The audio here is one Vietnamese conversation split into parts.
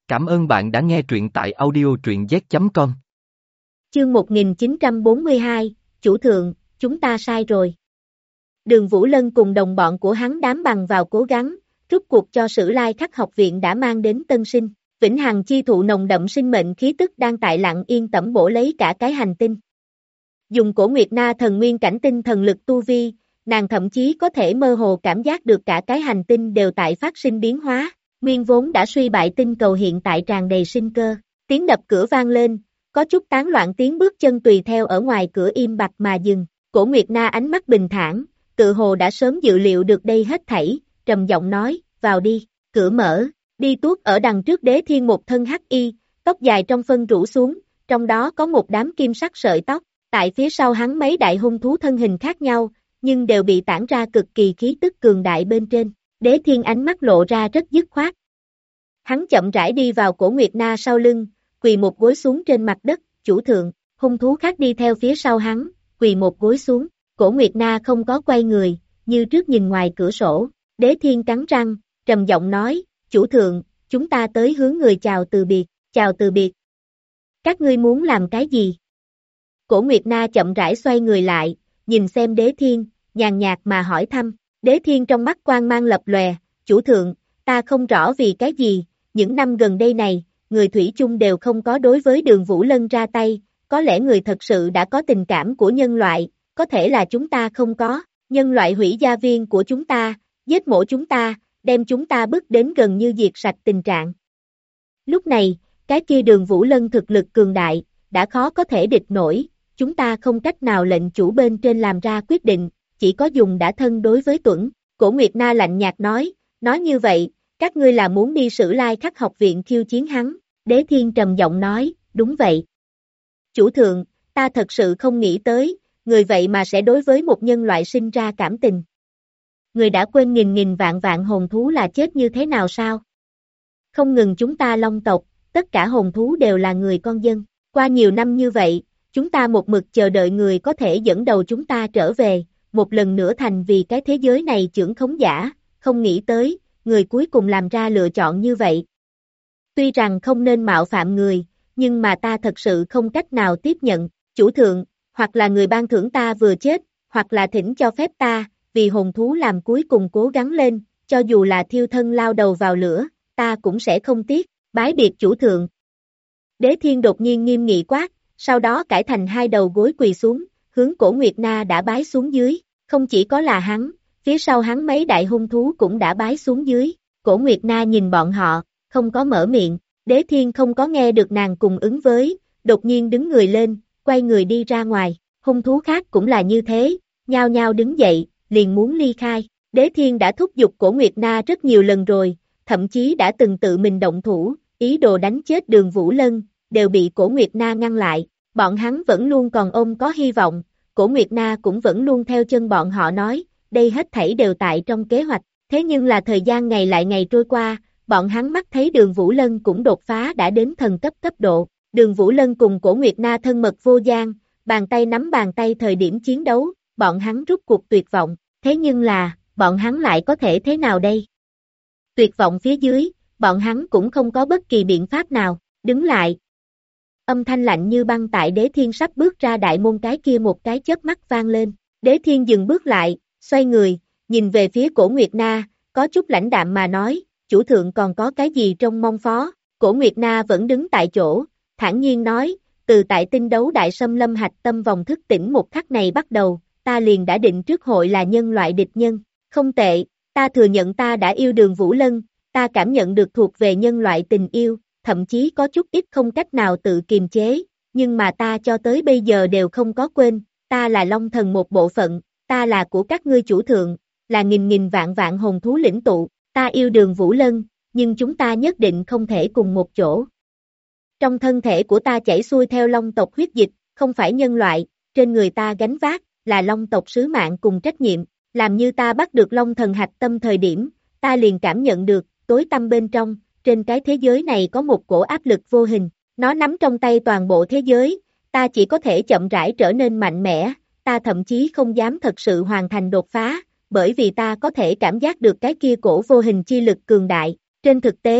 Cảm ơn bạn đã nghe truyện tại audio truyện z.com. Chương 1942, Chủ thượng, chúng ta sai rồi. Đường Vũ Lân cùng đồng bọn của hắn đám bằng vào cố gắng, rút cuộc cho Sử Lai Khắc học viện đã mang đến tân sinh. Vĩnh hằng chi thụ nồng đậm sinh mệnh khí tức đang tại lặng yên tẩm bổ lấy cả cái hành tinh. Dùng Cổ Nguyệt Na thần nguyên cảnh tinh thần lực tu vi, nàng thậm chí có thể mơ hồ cảm giác được cả cái hành tinh đều tại phát sinh biến hóa. Nguyên vốn đã suy bại tinh cầu hiện tại tràn đầy sinh cơ. Tiếng đập cửa vang lên, có chút tán loạn tiếng bước chân tùy theo ở ngoài cửa im bặt mà dừng. Cổ Nguyệt Na ánh mắt bình thản, tự hồ đã sớm dự liệu được đây hết thảy, trầm giọng nói, vào đi. Cửa mở, đi tuốt ở đằng trước Đế Thiên một thân hắc y, tóc dài trong phân rủ xuống, trong đó có một đám kim sắc sợi tóc. Tại phía sau hắn mấy đại hung thú thân hình khác nhau, nhưng đều bị tản ra cực kỳ khí tức cường đại bên trên. Đế Thiên ánh mắt lộ ra rất dứt khoát. Hắn chậm rãi đi vào Cổ Nguyệt Na sau lưng, quỳ một gối xuống trên mặt đất, chủ thượng, hung thú khác đi theo phía sau hắn, quỳ một gối xuống. Cổ Nguyệt Na không có quay người, như trước nhìn ngoài cửa sổ. Đế Thiên cắn răng, trầm giọng nói, chủ thượng, chúng ta tới hướng người chào từ biệt, chào từ biệt. Các ngươi muốn làm cái gì? Cổ Nguyệt Na chậm rãi xoay người lại, nhìn xem Đế Thiên, nhàn nhạt mà hỏi thăm. Đế Thiên trong mắt quang mang lập lòe, chủ thượng, ta không rõ vì cái gì, những năm gần đây này, người thủy chung đều không có đối với Đường Vũ Lân ra tay, có lẽ người thật sự đã có tình cảm của nhân loại, có thể là chúng ta không có, nhân loại hủy gia viên của chúng ta, giết mổ chúng ta, đem chúng ta bước đến gần như diệt sạch tình trạng. Lúc này, cái kia Đường Vũ Lân thực lực cường đại, đã khó có thể địch nổi, chúng ta không cách nào lệnh chủ bên trên làm ra quyết định, chỉ có dùng đã thân đối với Tuẩn. Cổ Nguyệt Na lạnh nhạt nói như vậy, các ngươi là muốn đi Sử Lai Khắc học viện khiêu chiến hắn. Đế Thiên trầm giọng nói, đúng vậy. Chủ thượng, ta thật sự không nghĩ tới, người vậy mà sẽ đối với một nhân loại sinh ra cảm tình. Người đã quên nghìn vạn vạn hồn thú là chết như thế nào sao? Không ngừng chúng ta Long tộc, tất cả hồn thú đều là người con dân. Qua nhiều năm như vậy, chúng ta một mực chờ đợi người có thể dẫn đầu chúng ta trở về, một lần nữa thành vì cái thế giới này chưởng khống giả, không nghĩ tới, người cuối cùng làm ra lựa chọn như vậy. Tuy rằng không nên mạo phạm người, nhưng mà ta thật sự không cách nào tiếp nhận, chủ thượng, hoặc là người ban thưởng ta vừa chết, hoặc là thỉnh cho phép ta, vì hồn thú làm cuối cùng cố gắng lên, cho dù là thiêu thân lao đầu vào lửa, ta cũng sẽ không tiếc, bái biệt chủ thượng. Đế Thiên đột nhiên nghiêm nghị quát, sau đó cải thành hai đầu gối quỳ xuống, hướng Cổ Nguyệt Na đã bái xuống dưới, không chỉ có là hắn, phía sau hắn mấy đại hung thú cũng đã bái xuống dưới. Cổ Nguyệt Na nhìn bọn họ, không có mở miệng. Đế Thiên không có nghe được nàng cùng ứng với, đột nhiên đứng người lên, quay người đi ra ngoài. Hung thú khác cũng là như thế, nhao nhao đứng dậy, liền muốn ly khai. Đế Thiên đã thúc giục Cổ Nguyệt Na rất nhiều lần rồi, thậm chí đã từng tự mình động thủ, ý đồ đánh chết Đường Vũ Lân, đều bị Cổ Nguyệt Na ngăn lại. Bọn hắn vẫn luôn còn ôm có hy vọng, Cổ Nguyệt Na cũng vẫn luôn theo chân bọn họ nói, đây hết thảy đều tại trong kế hoạch. Thế nhưng là thời gian ngày lại ngày trôi qua, bọn hắn mắt thấy Đường Vũ Lân cũng đột phá đã đến thần cấp cấp độ. Đường Vũ Lân cùng Cổ Nguyệt Na thân mật vô gian, bàn tay nắm bàn tay thời điểm chiến đấu, bọn hắn rút cuộc tuyệt vọng. Thế nhưng là, bọn hắn lại có thể thế nào đây? Tuyệt vọng phía dưới, bọn hắn cũng không có bất kỳ biện pháp nào, đứng lại. Âm thanh lạnh như băng tại Đế Thiên sắp bước ra đại môn cái kia một cái chớp mắt vang lên. Đế Thiên dừng bước lại, xoay người, nhìn về phía Cổ Nguyệt Na, có chút lãnh đạm mà nói, chủ thượng còn có cái gì trong mong phó. Cổ Nguyệt Na vẫn đứng tại chỗ, thản nhiên nói, từ tại tinh đấu đại xâm lâm hạch tâm vòng thức tỉnh một khắc này bắt đầu, ta liền đã định trước hội là nhân loại địch nhân. Không tệ, ta thừa nhận ta đã yêu Đường Vũ Lân, ta cảm nhận được thuộc về nhân loại tình yêu, thậm chí có chút ít không cách nào tự kiềm chế, nhưng mà ta cho tới bây giờ đều không có quên, ta là Long Thần một bộ phận, ta là của các ngươi chủ thượng, là nghìn vạn vạn hồn thú lĩnh tụ, ta yêu Đường Vũ Lân, nhưng chúng ta nhất định không thể cùng một chỗ. Trong thân thể của ta chảy xuôi theo Long tộc huyết dịch, không phải nhân loại, trên người ta gánh vác, là Long tộc sứ mạng cùng trách nhiệm, làm như ta bắt được Long Thần hạch tâm thời điểm, ta liền cảm nhận được, tối tăm bên trong, trên cái thế giới này có một cổ áp lực vô hình, nó nắm trong tay toàn bộ thế giới, ta chỉ có thể chậm rãi trở nên mạnh mẽ, ta thậm chí không dám thật sự hoàn thành đột phá, bởi vì ta có thể cảm giác được cái kia cổ vô hình chi lực cường đại. Trên thực tế,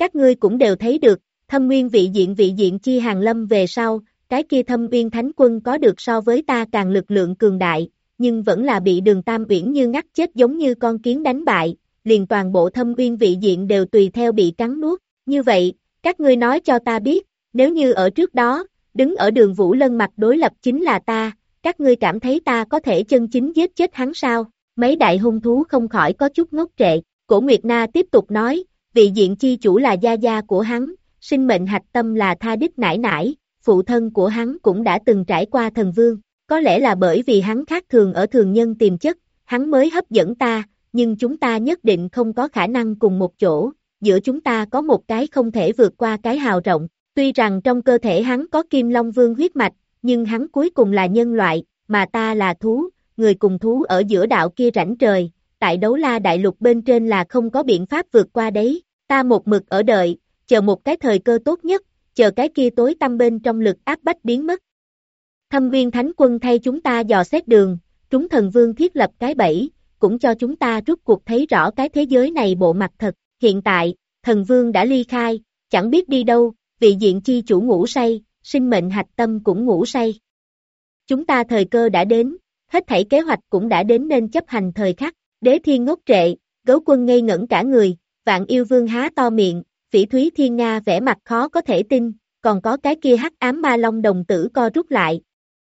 Các ngươi cũng đều thấy được, Thâm Nguyên vị diện chi hàng lâm về sau, cái kia Thâm Uyên Thánh Quân có được so với ta càng lực lượng cường đại, nhưng vẫn là bị Đường Tam Uyển Như ngắt chết giống như con kiến đánh bại, liền toàn bộ Thâm Uyên vị diện đều tùy theo bị cắn nuốt. Như vậy, các ngươi nói cho ta biết, nếu như ở trước đó, đứng ở Đường Vũ Lân mặt đối lập chính là ta, các ngươi cảm thấy ta có thể chân chính giết chết hắn sao? Mấy đại hung thú không khỏi có chút ngốc trệ. Cổ Nguyệt Na tiếp tục nói, vị diện chi chủ là gia gia của hắn, sinh mệnh hạch tâm là Tha Đích nải nải, phụ thân của hắn cũng đã từng trải qua thần vương, có lẽ là bởi vì hắn khác thường ở thường nhân tiềm chất, hắn mới hấp dẫn ta, nhưng chúng ta nhất định không có khả năng cùng một chỗ, giữa chúng ta có một cái không thể vượt qua cái hào rộng, tuy rằng trong cơ thể hắn có Kim Long Vương huyết mạch, nhưng hắn cuối cùng là nhân loại, mà ta là thú, người cùng thú ở giữa đạo kia rãnh trời, tại Đấu La Đại Lục bên trên là không có biện pháp vượt qua đấy, ta một mực ở đợi, chờ một cái thời cơ tốt nhất, chờ cái kia tối tăm bên trong lực áp bách biến mất. Thâm Viên Thánh Quân thay chúng ta dò xét đường, chúng thần vương thiết lập cái bẫy, cũng cho chúng ta rút cuộc thấy rõ cái thế giới này bộ mặt thật, hiện tại, thần vương đã ly khai, chẳng biết đi đâu, vị diện chi chủ ngủ say, sinh mệnh hạch tâm cũng ngủ say. Chúng ta thời cơ đã đến, hết thảy kế hoạch cũng đã đến nên chấp hành thời khắc, Đế Thiên ngốc trệ, Gấu Quân ngây ngẩn cả người, Vạn Yêu Vương há to miệng, Phỉ Thúy Thiên Nga vẻ mặt khó có thể tin, còn có cái kia hắc ám ma long đồng tử co rút lại.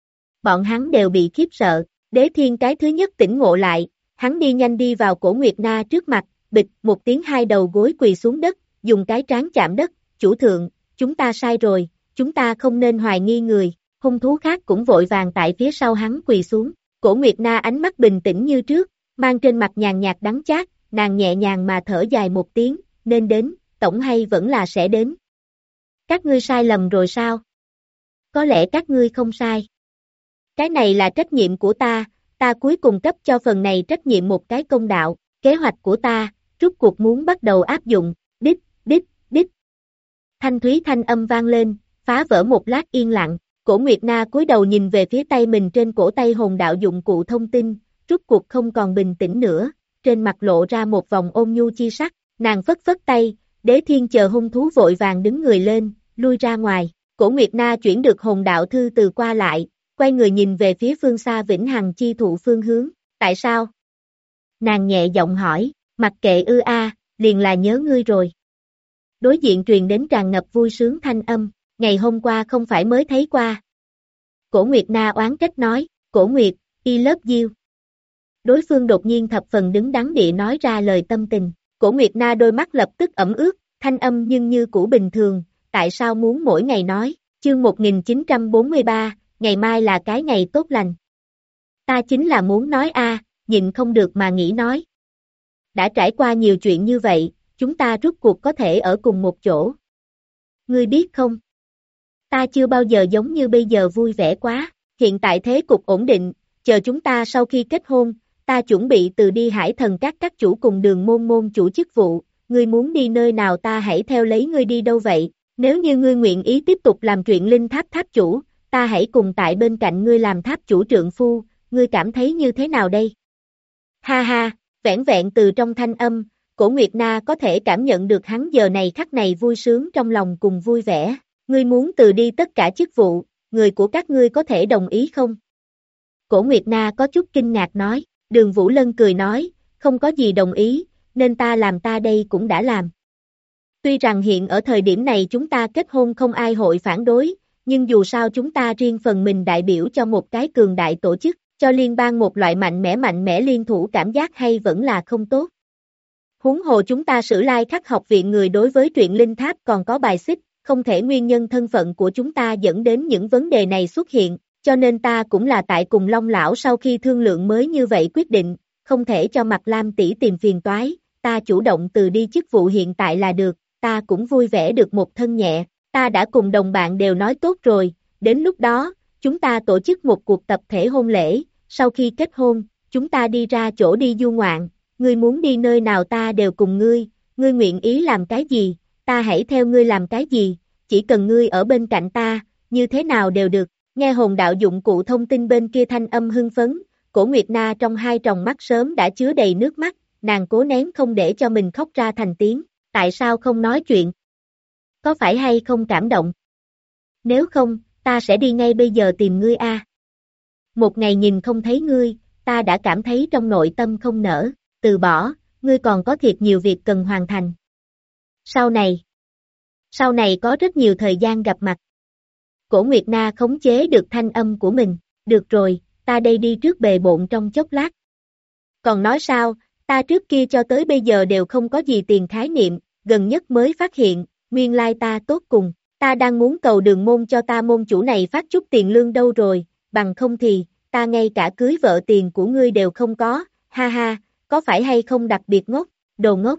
Bọn hắn đều bị khiếp sợ, Đế Thiên cái thứ nhất tỉnh ngộ lại, hắn đi nhanh đi vào Cổ Nguyệt Na trước mặt, bịch một tiếng hai đầu gối quỳ xuống đất, dùng cái trán chạm đất, chủ thượng, chúng ta sai rồi, chúng ta không nên hoài nghi người, hung thú khác cũng vội vàng tại phía sau hắn quỳ xuống, Cổ Nguyệt Na ánh mắt bình tĩnh như trước, mang trên mặt nhàn nhạt đắng chát, nàng nhẹ nhàng mà thở dài một tiếng, nên đến, tổng hay vẫn là sẽ đến. Các ngươi sai lầm rồi sao? Có lẽ các ngươi không sai. Cái này là trách nhiệm của ta cuối cùng cấp cho phần này trách nhiệm một cái công đạo, kế hoạch của ta, rút cuộc muốn bắt đầu áp dụng, đích, đích, đích. Thanh thúy thanh âm vang lên, phá vỡ một lát yên lặng, Cổ Nguyệt Na cúi đầu nhìn về phía tay mình trên cổ tay hồn đạo dụng cụ thông tin, rút cuộc không còn bình tĩnh nữa, trên mặt lộ ra một vòng ôn nhu chi sắc, nàng phất phất tay, Đế Thiên chờ hung thú vội vàng đứng người lên, lui ra ngoài, Cổ Nguyệt Na chuyển được hồn đạo thư từ qua lại, quay người nhìn về phía phương xa Vĩnh Hằng chi thụ phương hướng, tại sao? Nàng nhẹ giọng hỏi, mặc kệ liền là nhớ ngươi rồi. Đối diện truyền đến tràn ngập vui sướng thanh âm, ngày hôm qua không phải mới thấy qua. Cổ Nguyệt Na oán trách nói, Cổ Nguyệt, I love you. Đối phương đột nhiên thập phần đứng đắn địa nói ra lời tâm tình, Cổ Nguyệt Na đôi mắt lập tức ẩm ướt, thanh âm nhưng như cũ bình thường, tại sao muốn mỗi ngày nói, chương 1943, ngày mai là cái ngày tốt lành. Ta chính là muốn nói nhịn không được mà nghĩ nói. Đã trải qua nhiều chuyện như vậy, chúng ta rút cuộc có thể ở cùng một chỗ. Ngươi biết không? Ta chưa bao giờ giống như bây giờ vui vẻ quá, hiện tại thế cục ổn định, chờ chúng ta sau khi kết hôn, ta chuẩn bị từ đi Hải Thần các chủ cùng Đường môn chủ chức vụ, ngươi muốn đi nơi nào ta hãy theo lấy ngươi đi đâu vậy, nếu như ngươi nguyện ý tiếp tục làm chuyện linh tháp tháp chủ, ta hãy cùng tại bên cạnh ngươi làm tháp chủ trượng phu, ngươi cảm thấy như thế nào đây? Ha ha, vẻn vẹn từ trong thanh âm, Cổ Nguyệt Na có thể cảm nhận được hắn giờ này khắc này vui sướng trong lòng cùng vui vẻ, ngươi muốn từ đi tất cả chức vụ, người của các ngươi có thể đồng ý không? Cổ Nguyệt Na có chút kinh ngạc nói, Đường Vũ Lân cười nói, không có gì đồng ý, nên ta làm ta đây cũng đã làm. Tuy rằng hiện ở thời điểm này chúng ta kết hôn không ai hội phản đối, nhưng dù sao chúng ta riêng phần mình đại biểu cho một cái cường đại tổ chức, cho liên bang một loại mạnh mẽ liên thủ cảm giác hay vẫn là không tốt. Huống hồ chúng ta Sử Lai Khắc học viện người đối với truyện linh tháp còn có bài xích, không thể nguyên nhân thân phận của chúng ta dẫn đến những vấn đề này xuất hiện, cho nên ta cũng là tại cùng Long Lão sau khi thương lượng mới như vậy quyết định, không thể cho Mặt Lam tỷ tìm phiền toái, ta chủ động từ đi chức vụ hiện tại là được, ta cũng vui vẻ được một thân nhẹ, ta đã cùng đồng bạn đều nói tốt rồi, đến lúc đó, chúng ta tổ chức một cuộc tập thể hôn lễ, sau khi kết hôn, chúng ta đi ra chỗ đi du ngoạn, ngươi muốn đi nơi nào ta đều cùng ngươi nguyện ý làm cái gì, ta hãy theo ngươi làm cái gì, chỉ cần ngươi ở bên cạnh ta, như thế nào đều được, nghe hồn đạo dụng cụ thông tin bên kia thanh âm hưng phấn, Cổ Nguyệt Na trong hai tròng mắt sớm đã chứa đầy nước mắt, nàng cố nén không để cho mình khóc ra thành tiếng, tại sao không nói chuyện, có phải hay không cảm động? Nếu không, ta sẽ đi ngay bây giờ tìm ngươi a. Một ngày nhìn không thấy ngươi, ta đã cảm thấy trong nội tâm không nỡ, từ bỏ, ngươi còn có thiệt nhiều việc cần hoàn thành. Sau này có rất nhiều thời gian gặp mặt. Cổ Nguyệt Na khống chế được thanh âm của mình, được rồi, ta đây đi trước bề bộn trong chốc lát. Còn nói sao, ta trước kia cho tới bây giờ đều không có gì tiền khái niệm, gần nhất mới phát hiện, nguyên lai ta tốt cùng, ta đang muốn cầu Đường môn cho ta môn chủ này phát chút tiền lương đâu rồi, bằng không thì, ta ngay cả cưới vợ tiền của ngươi đều không có, ha ha, có phải hay không đặc biệt ngốc, đồ ngốc.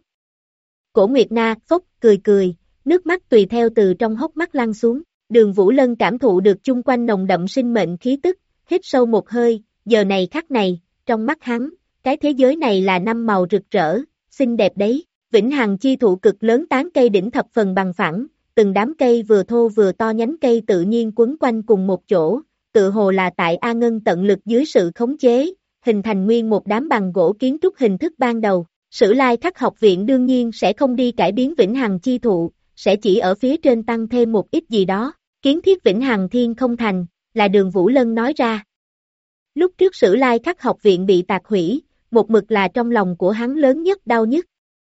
Cổ Nguyệt Na phốc cười, nước mắt tùy theo từ trong hốc mắt lăn xuống, Đường Vũ Lân cảm thụ được chung quanh nồng đậm sinh mệnh khí tức, hít sâu một hơi, giờ này khắc này, trong mắt hắn, cái thế giới này là năm màu rực rỡ, xinh đẹp đấy, vĩnh hằng chi thụ cực lớn tán cây đỉnh thập phần bằng phẳng, từng đám cây vừa thô vừa to nhánh cây tự nhiên quấn quanh cùng một chỗ, tự hồ là tại A Ngân tận lực dưới sự khống chế, hình thành nguyên một đám bằng gỗ kiến trúc hình thức ban đầu. Sử Lai Khắc học viện đương nhiên sẽ không đi cải biến vĩnh hằng chi thụ, sẽ chỉ ở phía trên tăng thêm một ít gì đó. Kiến thiết vĩnh hằng thiên không thành, là Đường Vũ Lân nói ra. Lúc trước Sử Lai Khắc học viện bị tạc hủy, một mực là trong lòng của hắn lớn nhất đau nhất.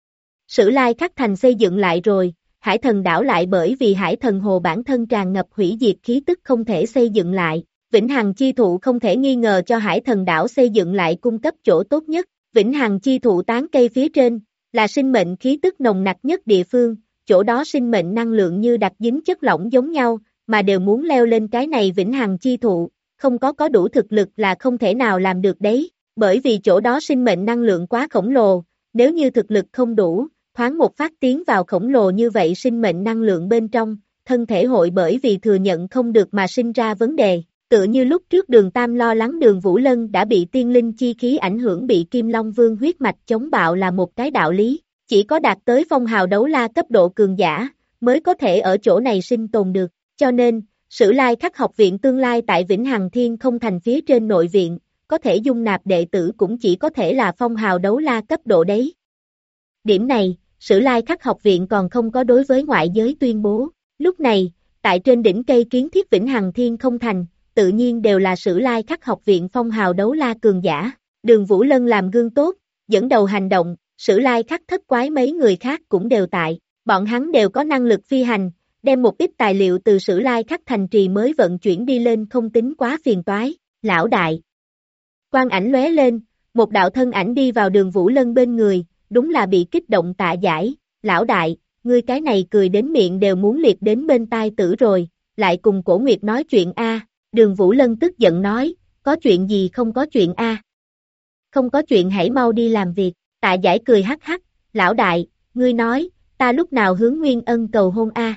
Sử Lai Khắc thành xây dựng lại rồi, Hải Thần đảo lại bởi vì Hải Thần hồ bản thân tràn ngập hủy diệt khí tức không thể xây dựng lại. Vĩnh hằng chi thụ không thể nghi ngờ cho Hải Thần đảo xây dựng lại cung cấp chỗ tốt nhất. Vĩnh hằng chi thụ tán cây phía trên, là sinh mệnh khí tức nồng nặc nhất địa phương, chỗ đó sinh mệnh năng lượng như đặc dính chất lỏng giống nhau, mà đều muốn leo lên cái này vĩnh hằng chi thụ, không có đủ thực lực là không thể nào làm được đấy, bởi vì chỗ đó sinh mệnh năng lượng quá khổng lồ, nếu như thực lực không đủ, thoáng một phát tiến vào khổng lồ như vậy sinh mệnh năng lượng bên trong, thân thể hội bởi vì thừa nhận không được mà sinh ra vấn đề. Tựa như lúc trước Đường Tam lo lắng Đường Vũ Lân đã bị tiên linh chi khí ảnh hưởng bị Kim Long Vương huyết mạch chống bạo là một cái đạo lý, chỉ có đạt tới phong hào đấu la cấp độ cường giả, mới có thể ở chỗ này sinh tồn được, cho nên, Sử Lai Khắc học viện tương lai tại Vĩnh Hằng Thiên không thành phía trên nội viện, có thể dung nạp đệ tử cũng chỉ có thể là phong hào đấu la cấp độ đấy. Điểm này, Sử Lai Khắc học viện còn không có đối với ngoại giới tuyên bố, lúc này, tại trên đỉnh cây kiến thiết Vĩnh Hằng Thiên không thành, tự nhiên đều là Sử Lai Khắc học viện phong hào đấu la cường giả, Đường Vũ Lân làm gương tốt, dẫn đầu hành động, Sử Lai Khắc thất quái mấy người khác cũng đều tại, bọn hắn đều có năng lực phi hành, đem một ít tài liệu từ Sử Lai Khắc thành trì mới vận chuyển đi lên không tính quá phiền toái, lão đại. Quang ảnh lóe lên, một đạo thân ảnh đi vào Đường Vũ Lân bên người, đúng là bị kích động Tạ Giải, lão đại, ngươi cái này cười đến miệng đều muốn liệt đến bên tai tử rồi, lại cùng Cổ Nguyệt nói chuyện a. Đường Vũ Lân tức giận nói, có chuyện gì không có chuyện a? Không có chuyện hãy mau đi làm việc, Tạ Giải cười hắc hắc, lão đại, ngươi nói, ta lúc nào hướng Nguyên Ân cầu hôn a?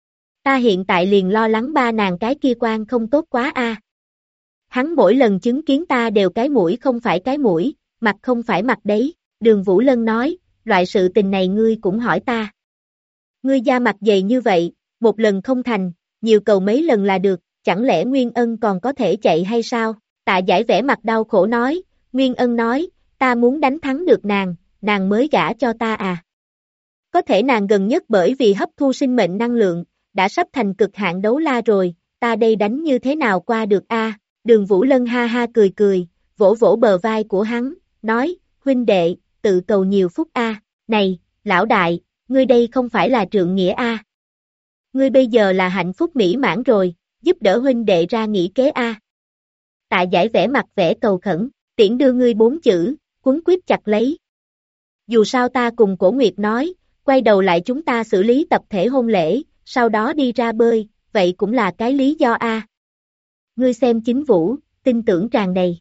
Ta hiện tại liền lo lắng ba nàng cái kia quan không tốt quá a. Hắn mỗi lần chứng kiến ta đều cái mũi không phải cái mũi, mặt không phải mặt đấy, Đường Vũ Lân nói, loại sự tình này ngươi cũng hỏi ta. Ngươi da mặt dày như vậy, một lần không thành, nhiều cầu mấy lần là được. Chẳng lẽ Nguyên Ân còn có thể chạy hay sao? Tạ Giải vẻ mặt đau khổ nói, Nguyên Ân nói, ta muốn đánh thắng được nàng mới gả cho ta à. Có thể nàng gần nhất bởi vì hấp thu sinh mệnh năng lượng, đã sắp thành cực hạn đấu la rồi, ta đây đánh như thế nào qua được a? Đường Vũ Lân ha ha cười, vỗ vỗ bờ vai của hắn, nói, huynh đệ, tự cầu nhiều phúc a. Này, lão đại, ngươi đây không phải là trượng nghĩa a. Ngươi bây giờ là hạnh phúc mỹ mãn rồi. Giúp đỡ huynh đệ ra nghĩ kế a. Tạ Giải vẻ mặt vẻ cầu khẩn, tiễn đưa ngươi 4 chữ, quấn quýt chặt lấy. Dù sao ta cùng Cổ Nguyệt nói, quay đầu lại chúng ta xử lý tập thể hôn lễ, sau đó đi ra bơi, vậy cũng là cái lý do a. Ngươi xem Chính Vũ, tin tưởng tràn đầy.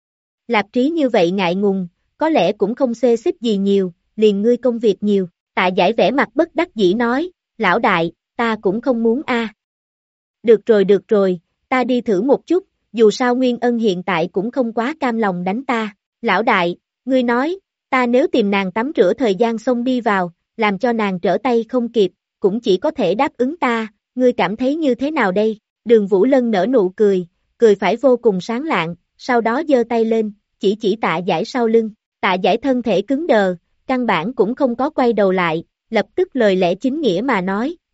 Lạp Trí như vậy ngại ngùng, có lẽ cũng không xê xích gì nhiều, liền ngươi công việc nhiều. Tạ Giải vẻ mặt bất đắc dĩ nói, lão đại, ta cũng không muốn a. Được rồi, ta đi thử một chút, dù sao Nguyên Ân hiện tại cũng không quá cam lòng đánh ta. Lão đại, ngươi nói, ta nếu tìm nàng tắm rửa thời gian xông đi vào, làm cho nàng trở tay không kịp, cũng chỉ có thể đáp ứng ta, ngươi cảm thấy như thế nào đây? Đường Vũ Lân nở nụ cười phải vô cùng sáng lạng, sau đó giơ tay lên, chỉ Tạ Giải sau lưng. Tạ Giải thân thể cứng đờ, căn bản cũng không có quay đầu lại, lập tức lời lẽ chính nghĩa mà nói,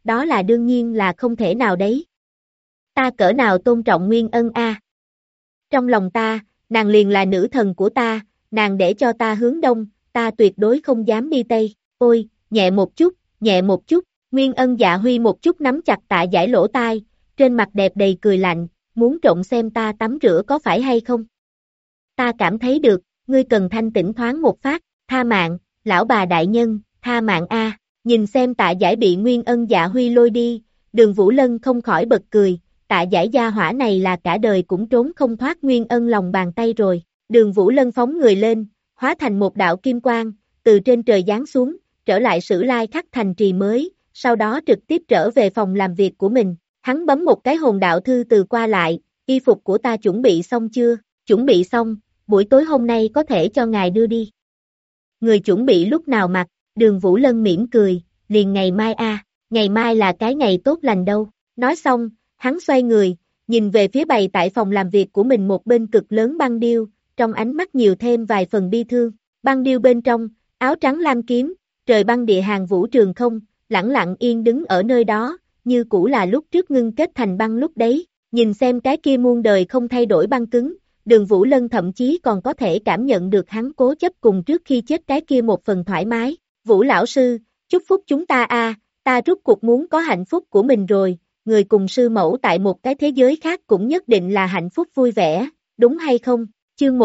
đó là đương nhiên là không thể nào đấy. Ta cỡ nào tôn trọng Nguyên Ân a. Trong lòng ta, nàng liền là nữ thần của ta, nàng để cho ta hướng đông, ta tuyệt đối không dám đi tây. Ôi, nhẹ một chút, Nguyên Ân Dạ Huy một chút nắm chặt Tạ Giải lỗ tai, trên mặt đẹp đầy cười lạnh, muốn trộn xem ta tắm rửa có phải hay không? Ta cảm thấy được, ngươi cần thanh tĩnh thoáng một phát, tha mạng, lão bà đại nhân, tha mạng a. Nhìn xem Tạ Giải bị Nguyên Ân Dạ Huy lôi đi, Đường Vũ Lân không khỏi bật cười, Tạ Giải gia hỏa này là cả đời cũng trốn không thoát Nguyên Ân lòng bàn tay rồi. Đường Vũ Lân phóng người lên, hóa thành một đạo kim quang, từ trên trời giáng xuống, trở lại Sử Lai Khắc thành trì mới, sau đó trực tiếp trở về phòng làm việc của mình. Hắn bấm một cái hồn đạo thư từ qua lại, y phục của ta chuẩn bị xong chưa? Chuẩn bị xong, buổi tối hôm nay có thể cho ngài đưa đi. Người chuẩn bị lúc nào mặc? Đường Vũ Lân mỉm cười, liền ngày mai a, ngày mai là cái ngày tốt lành đâu. Nói xong, hắn xoay người, nhìn về phía bày tại phòng làm việc của mình một bên cực lớn băng điêu, trong ánh mắt nhiều thêm vài phần bi thương. Băng điêu bên trong, áo trắng lam kiếm, trời băng địa hàng vũ trường không, lẳng lặng yên đứng ở nơi đó, như cũ là lúc trước ngưng kết thành băng lúc đấy. Nhìn xem cái kia muôn đời không thay đổi băng cứng, Đường Vũ Lân thậm chí còn có thể cảm nhận được hắn cố chấp cùng trước khi chết cái kia một phần thoải mái. Vũ lão sư, chúc phúc chúng ta a, ta rút cuộc muốn có hạnh phúc của mình rồi, người cùng sư mẫu tại một cái thế giới khác cũng nhất định là hạnh phúc vui vẻ, đúng hay không? Chương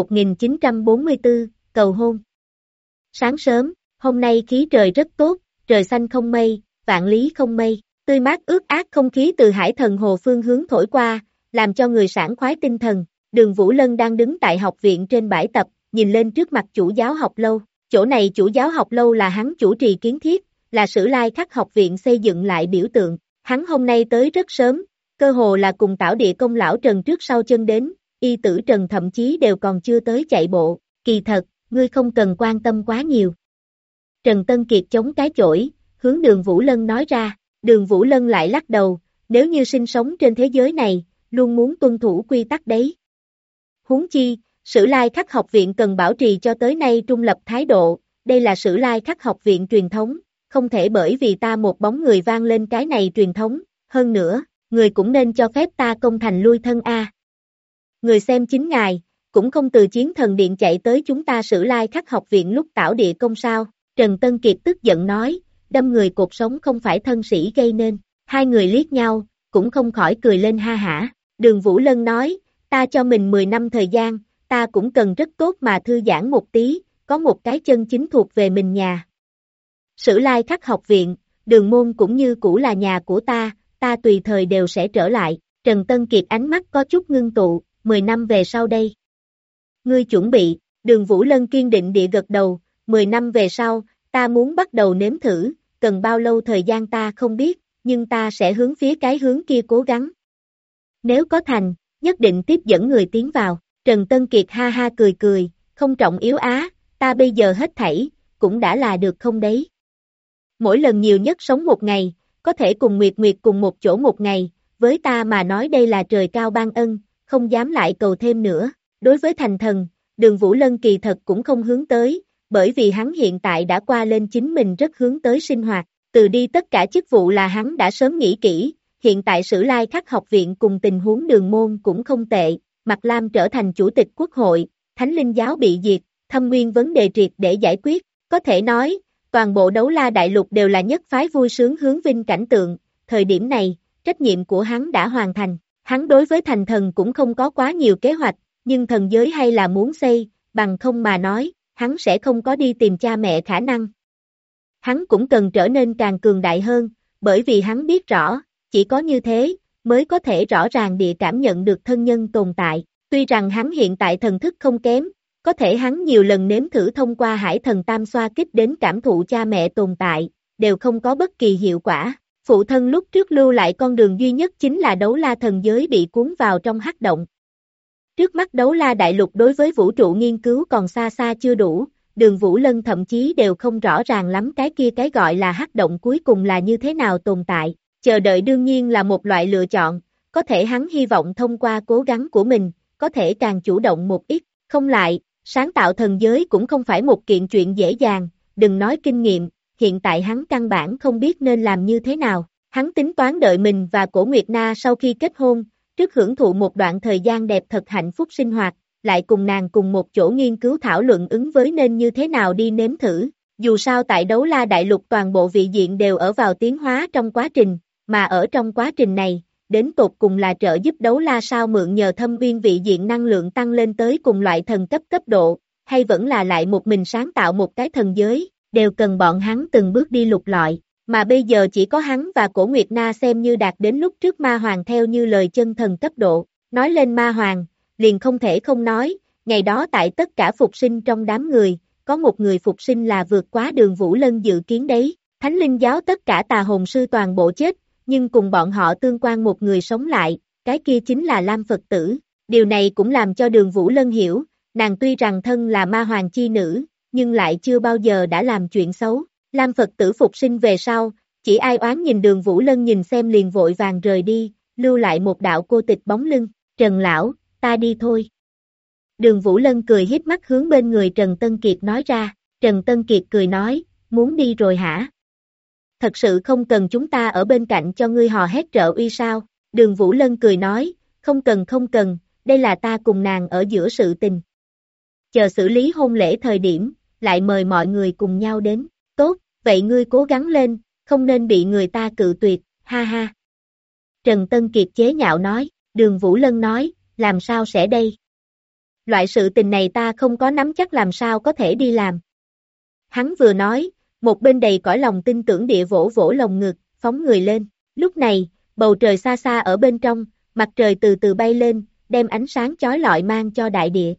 1944, cầu hôn. Sáng sớm, hôm nay khí trời rất tốt, trời xanh không mây, vạn lý không mây, tươi mát ướt át không khí từ Hải Thần Hồ phương hướng thổi qua, làm cho người sảng khoái tinh thần. Đường Vũ Lân đang đứng tại học viện trên bãi tập, nhìn lên trước mặt chủ giáo học lâu. Chỗ này chủ giáo học lâu là hắn chủ trì kiến thiết, là Sử Lai Khắc học viện xây dựng lại biểu tượng. Hắn hôm nay tới rất sớm, cơ hồ là cùng Tảo Địa Công lão Trần trước sau chân đến, y tử Trần thậm chí đều còn chưa tới chạy bộ. Kỳ thật, ngươi không cần quan tâm quá nhiều. Trần Tân Kiệt chống cái chổi, hướng Đường Vũ Lân nói ra. Đường Vũ Lân lại lắc đầu, nếu như sinh sống trên thế giới này, luôn muốn tuân thủ quy tắc đấy. Huống chi, Sử Lai Khắc học viện cần bảo trì cho tới nay trung lập thái độ, đây là Sử Lai Khắc học viện truyền thống, không thể bởi vì ta một bóng người vang lên cái này truyền thống, hơn nữa, người cũng nên cho phép ta công thành lui thân a. Người xem chính ngài, cũng không từ Chiến Thần Điện chạy tới chúng ta Sử Lai Khắc học viện lúc Tảo Địa Công sao? Trần Tân Kiệt tức giận nói, đâm người cột sống không phải thân sĩ gây nên. Hai người liếc nhau, cũng không khỏi cười lên ha hả. Đường Vũ Lân nói, ta cho mình 10 năm thời gian, ta cũng cần rất tốt mà thư giãn một tí, có một cái chân chính thuộc về mình nhà. Sử Lai Khắc học viện, Đường môn cũng như cũ là nhà của ta tùy thời đều sẽ trở lại. Trần Tân Kiệt ánh mắt có chút ngưng tụ, 10 năm về sau đây. Ngươi chuẩn bị, Đường Vũ Lân kiên định địa gật đầu, 10 năm về sau, ta muốn bắt đầu nếm thử, cần bao lâu thời gian ta không biết, nhưng ta sẽ hướng phía cái hướng kia cố gắng. Nếu có thành, nhất định tiếp dẫn người tiến vào. Trần Tân Kiệt ha ha cười cười, không trọng yếu á, ta bây giờ hết thảy, cũng đã là được không đấy. Mỗi lần nhiều nhất sống một ngày, có thể cùng Nguyệt Nguyệt cùng một chỗ một ngày, với ta mà nói đây là trời cao ban ân, không dám lại cầu thêm nữa. Đối với thành thần, Đường Vũ Lân kỳ thật cũng không hướng tới, bởi vì hắn hiện tại đã qua lên chính mình rất hướng tới sinh hoạt, từ đi tất cả chức vụ là hắn đã sớm nghĩ kỹ, hiện tại Sử Lai Khắc học viện cùng tình huống Đường môn cũng không tệ, Mạc Lam trở thành chủ tịch quốc hội, Thánh Linh giáo bị diệt, thâm nguyên vấn đề triệt để giải quyết, có thể nói, toàn bộ Đấu La Đại Lục đều là nhất phái vui sướng hướng vinh cảnh tượng, thời điểm này, trách nhiệm của hắn đã hoàn thành, hắn đối với thành thần cũng không có quá nhiều kế hoạch, nhưng thần giới hay là muốn xây, bằng không mà nói, hắn sẽ không có đi tìm cha mẹ khả năng. Hắn cũng cần trở nên càng cường đại hơn, bởi vì hắn biết rõ, chỉ có như thế, mới có thể rõ ràng địa cảm nhận được thân nhân tồn tại. Tuy rằng hắn hiện tại thần thức không kém, có thể hắn nhiều lần nếm thử thông qua hải thần tam xoa kích đến cảm thụ cha mẹ tồn tại, đều không có bất kỳ hiệu quả. Phụ thân lúc trước lưu lại con đường duy nhất chính là Đấu La thần giới bị cuốn vào trong hắc động. Trước mắt Đấu La Đại Lục đối với vũ trụ nghiên cứu còn xa xa chưa đủ, Đường Vũ Lân thậm chí đều không rõ ràng lắm cái kia cái gọi là hắc động cuối cùng là như thế nào tồn tại. Chờ đợi đương nhiên là một loại lựa chọn, có thể hắn hy vọng thông qua cố gắng của mình, có thể càng chủ động một ít, không lại, sáng tạo thần giới cũng không phải một kiện chuyện dễ dàng, đừng nói kinh nghiệm, hiện tại hắn căn bản không biết nên làm như thế nào, Hắn tính toán đợi mình và Cổ Nguyệt Na sau khi kết hôn, trước hưởng thụ một đoạn thời gian đẹp thật hạnh phúc sinh hoạt, lại cùng nàng cùng một chỗ nghiên cứu thảo luận ứng với nên như thế nào đi nếm thử. Dù sao tại Đấu La Đại Lục toàn bộ vị diện đều ở vào tiến hóa trong quá trình, mà ở trong quá trình này, đến tột cùng là trợ giúp Đấu La sao mượn nhờ thâm uyên vị diện năng lượng tăng lên tới cùng loại thần cấp độ, hay vẫn là lại một mình sáng tạo một cái thần giới, đều cần bọn hắn từng bước đi lục lọi, mà bây giờ chỉ có hắn và Cổ Nguyệt Na xem như đạt đến lúc trước Ma Hoàng theo như lời chân thần cấp độ. Nói lên Ma Hoàng, liền không thể không nói, ngày đó tại tất cả phục sinh trong đám người, có một người phục sinh là vượt quá Đường Vũ Lân dự kiến đấy. Thánh linh giáo tất cả tà hồn sư toàn bộ chết, nhưng cùng bọn họ tương quan một người sống lại, cái kia chính là Lam Phật Tử. Điều này cũng làm cho Đường Vũ Lân hiểu, nàng tuy rằng thân là ma hoàng chi nữ, nhưng lại chưa bao giờ đã làm chuyện xấu. Lam Phật Tử phục sinh về sau, chỉ ai oán nhìn Đường Vũ Lân nhìn xem liền vội vàng rời đi, lưu lại một đạo cô tịch bóng lưng. Trần lão, ta đi thôi. Đường Vũ Lân cười hiếp mắt hướng bên người Trần Tân Kiệt nói ra. Trần Tân Kiệt cười nói, muốn đi rồi hả? Thật sự không cần chúng ta ở bên cạnh cho ngươi hò hét trợ uy sao? Đường Vũ Lân cười nói, không cần, đây là ta cùng nàng ở giữa sự tình. Chờ xử lý hôn lễ thời điểm, lại mời mọi người cùng nhau đến. Tốt, vậy ngươi cố gắng lên, không nên bị người ta cự tuyệt, ha ha. Trần Tân Kiệt chế nhạo nói. Đường Vũ Lân nói, làm sao sẽ đây? Loại sự tình này ta không có nắm chắc làm sao có thể đi làm. Hắn vừa nói, một bên đầy cõi lòng tin tưởng địa vỗ vỗ lồng ngực, phóng người lên. Lúc này, bầu trời xa xa ở bên trong, mặt trời từ từ bay lên, đem ánh sáng chói lọi mang cho đại địa.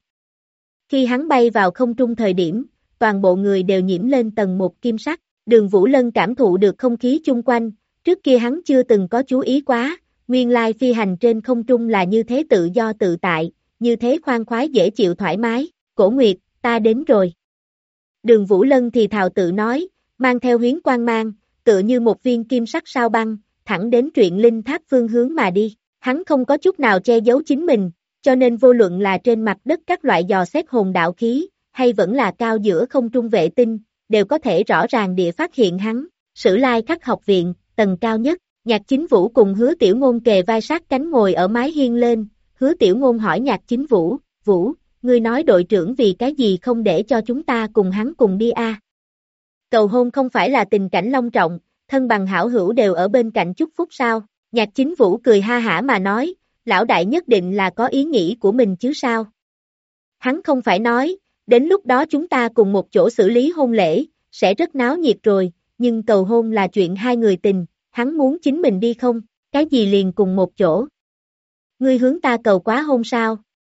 Khi hắn bay vào không trung thời điểm, toàn bộ người đều nhiễm lên tầng một kim sắc. Đường Vũ Lân cảm thụ được không khí chung quanh, trước kia hắn chưa từng có chú ý quá, nguyên lai phi hành trên không trung là như thế tự do tự tại, như thế khoan khoái dễ chịu thoải mái. Cổ Nguyệt, ta đến rồi. Đường Vũ Lân thì thào tự nói, mang theo huyến quang mang, tựa như một viên kim sắc sao băng, thẳng đến truyện linh tháp phương hướng mà đi. Hắn không có chút nào che giấu chính mình, cho nên vô luận là trên mặt đất các loại dò xét hồn đạo khí, hay vẫn là cao giữa không trung vệ tinh, đều có thể rõ ràng địa phát hiện hắn. Sử Lai Khắc học viện, tầng cao nhất, Nhạc Chính Vũ cùng Hứa Tiểu Ngôn kề vai sát cánh ngồi ở mái hiên lên. Hứa Tiểu Ngôn hỏi Nhạc Chính Vũ, Vũ, ngươi nói đội trưởng vì cái gì không để cho chúng ta cùng hắn cùng đi a? Cầu hôn không phải là tình cảnh long trọng, thân bằng hảo hữu đều ở bên cạnh chúc phúc sao? Nhạc Chính Vũ cười ha hả mà nói, lão đại nhất định là có ý nghĩ của mình chứ sao? Hắn không phải nói, đến lúc đó chúng ta cùng một chỗ xử lý hôn lễ, sẽ rất náo nhiệt rồi, nhưng cầu hôn là chuyện hai người tình, hắn muốn chính mình đi không? Cái gì liền cùng một chỗ? Ngươi hướng ta cầu quá hôn sao?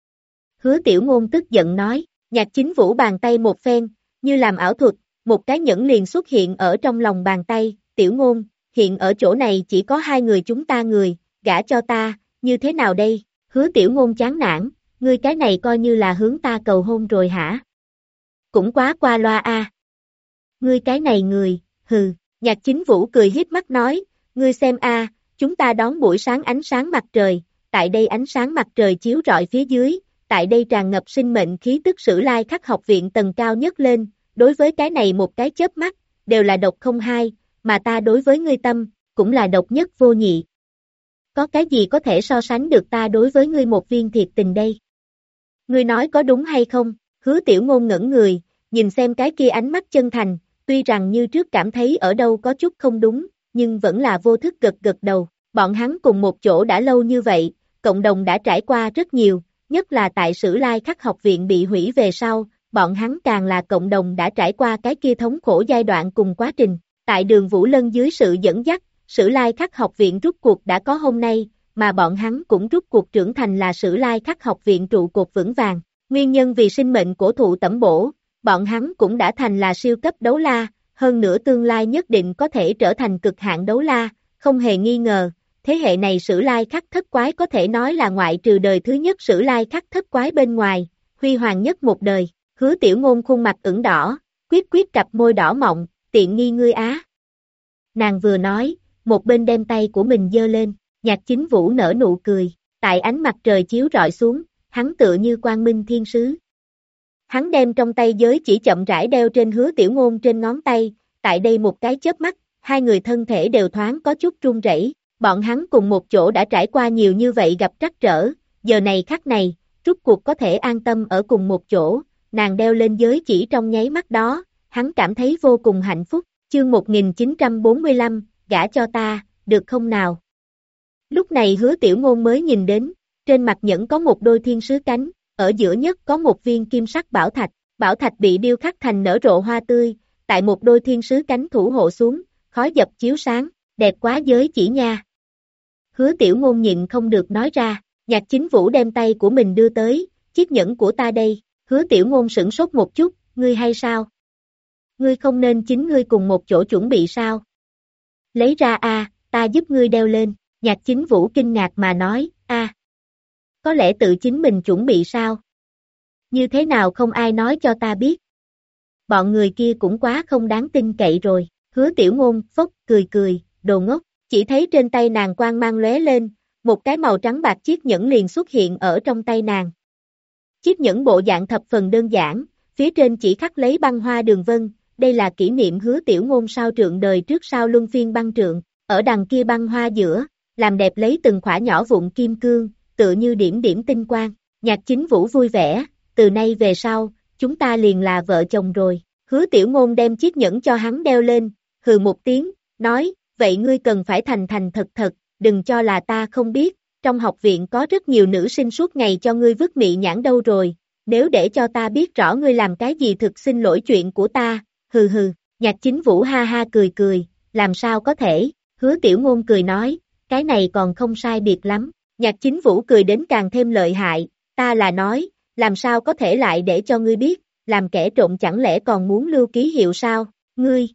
Hứa Tiểu Ngôn tức giận nói. Nhạc Chính Vũ bàn tay một phen, như làm ảo thuật, một cái nhẫn liền xuất hiện ở trong lòng bàn tay. Tiểu Ngôn, hiện ở chỗ này chỉ có hai người chúng ta người, gả cho ta, như thế nào đây? Hứa Tiểu Ngôn chán nản, ngươi cái này coi như là hướng ta cầu hôn rồi hả? Cũng quá qua loa a. Ngươi cái này người, hừ. Nhạc Chính Vũ cười hiếp mắt nói, ngươi xem a, chúng ta đón buổi sáng ánh sáng mặt trời, tại đây ánh sáng mặt trời chiếu rọi phía dưới, tại đây tràn ngập sinh mệnh khí tức Sử Lai Khắc học viện tầng cao nhất lên, đối với cái này một cái chớp mắt, đều là độc không hai, mà ta đối với ngươi tâm, cũng là độc nhất vô nhị. Có cái gì có thể so sánh được ta đối với ngươi một viên thiệt tình đây? Ngươi nói có đúng hay không? Hứa Tiểu Ngôn ngẩn người, nhìn xem cái kia ánh mắt chân thành, tuy rằng như trước cảm thấy ở đâu có chút không đúng, nhưng vẫn là vô thức gật gật đầu. Bọn hắn cùng một chỗ đã lâu như vậy, cộng đồng đã trải qua rất nhiều, nhất là tại Sử Lai Khắc học viện bị hủy về sau, bọn hắn càng là cộng đồng đã trải qua cái kia thống khổ giai đoạn cùng quá trình. Tại Đường Vũ Lân dưới sự dẫn dắt, Sử Lai Khắc học viện rút cuộc đã có hôm nay, mà bọn hắn cũng rút cuộc trưởng thành là Sử Lai Khắc học viện trụ cột vững vàng. Nguyên nhân vì sinh mệnh cổ thụ tẩm bổ, bọn hắn cũng đã thành là siêu cấp đấu la, hơn nữa tương lai nhất định có thể trở thành cực hạn đấu la, không hề nghi ngờ. Thế hệ này Sử Lai Khắc thất quái có thể nói là ngoại trừ đời thứ nhất Sử Lai Khắc thất quái bên ngoài, huy hoàng nhất một đời. Hứa Tiểu Ngôn khuôn mặt ửng đỏ, quyết cặp môi đỏ mọng, tiện nghi ngươi á. Nàng vừa nói, một bên đem tay của mình giơ lên, Nhạc Chính Vũ nở nụ cười, tại ánh mặt trời chiếu rọi xuống, hắn tựa như quang minh thiên sứ. Hắn đem trong tay giới chỉ chậm rãi đeo trên Hứa Tiểu Ngôn trên ngón tay, tại đây một cái chớp mắt, hai người thân thể đều thoáng có chút run rẩy. Bọn hắn cùng một chỗ đã trải qua nhiều như vậy gặp trắc trở, giờ này khắc này, rốt cuộc có thể an tâm ở cùng một chỗ, nàng đeo lên giới chỉ trong nháy mắt đó, hắn cảm thấy vô cùng hạnh phúc. Chương 1945, gả cho ta, được không nào? Lúc này Hứa Tiểu Ngôn mới nhìn đến, trên mặt nhẫn có một đôi thiên sứ cánh, ở giữa nhất có một viên kim sắc bảo thạch bị điêu khắc thành nở rộ hoa tươi, tại một đôi thiên sứ cánh thủ hộ xuống, khói dập chiếu sáng, đẹp quá giới chỉ nha. Hứa Tiểu Ngôn nhịn không được nói ra, Nhạc Chính Vũ đem tay của mình đưa tới, chiếc nhẫn của ta đây. Hứa Tiểu Ngôn sửng sốt một chút, ngươi hay sao? Ngươi không nên chính ngươi cùng một chỗ chuẩn bị sao? Lấy ra a, ta giúp ngươi đeo lên. Nhạc Chính Vũ kinh ngạc mà nói, a, có lẽ tự chính mình chuẩn bị sao? Như thế nào không ai nói cho ta biết? Bọn người kia cũng quá không đáng tin cậy rồi. Hứa Tiểu Ngôn phốc cười, đồ ngốc. Chỉ thấy trên tay nàng quang mang lóe lên, một cái màu trắng bạc chiếc nhẫn liền xuất hiện ở trong tay nàng. Chiếc nhẫn bộ dạng thập phần đơn giản, phía trên chỉ khắc lấy băng hoa đường vân, đây là kỷ niệm Hứa Tiểu Ngôn sao trượng đời trước sao luân phiên băng trượng, ở đằng kia băng hoa giữa, làm đẹp lấy từng khỏa nhỏ vụn kim cương, tựa như điểm điểm tinh quang. Nhạc Chính Vũ vui vẻ, từ nay về sau, chúng ta liền là vợ chồng rồi. Hứa Tiểu Ngôn đem chiếc nhẫn cho hắn đeo lên, hừ một tiếng, nói, vậy ngươi cần phải thành thành thật thật, đừng cho là ta không biết, trong học viện có rất nhiều nữ sinh suốt ngày cho ngươi vứt mị nhãn đâu rồi, nếu để cho ta biết rõ ngươi làm cái gì thực xin lỗi chuyện của ta, hừ. Nhạc Chính Vũ ha ha cười, làm sao có thể, Hứa Tiểu Ngôn cười nói, cái này còn không sai biệt lắm. Nhạc Chính Vũ cười đến càng thêm lợi hại, ta là nói, làm sao có thể lại để cho ngươi biết, làm kẻ trộm chẳng lẽ còn muốn lưu ký hiệu sao, ngươi.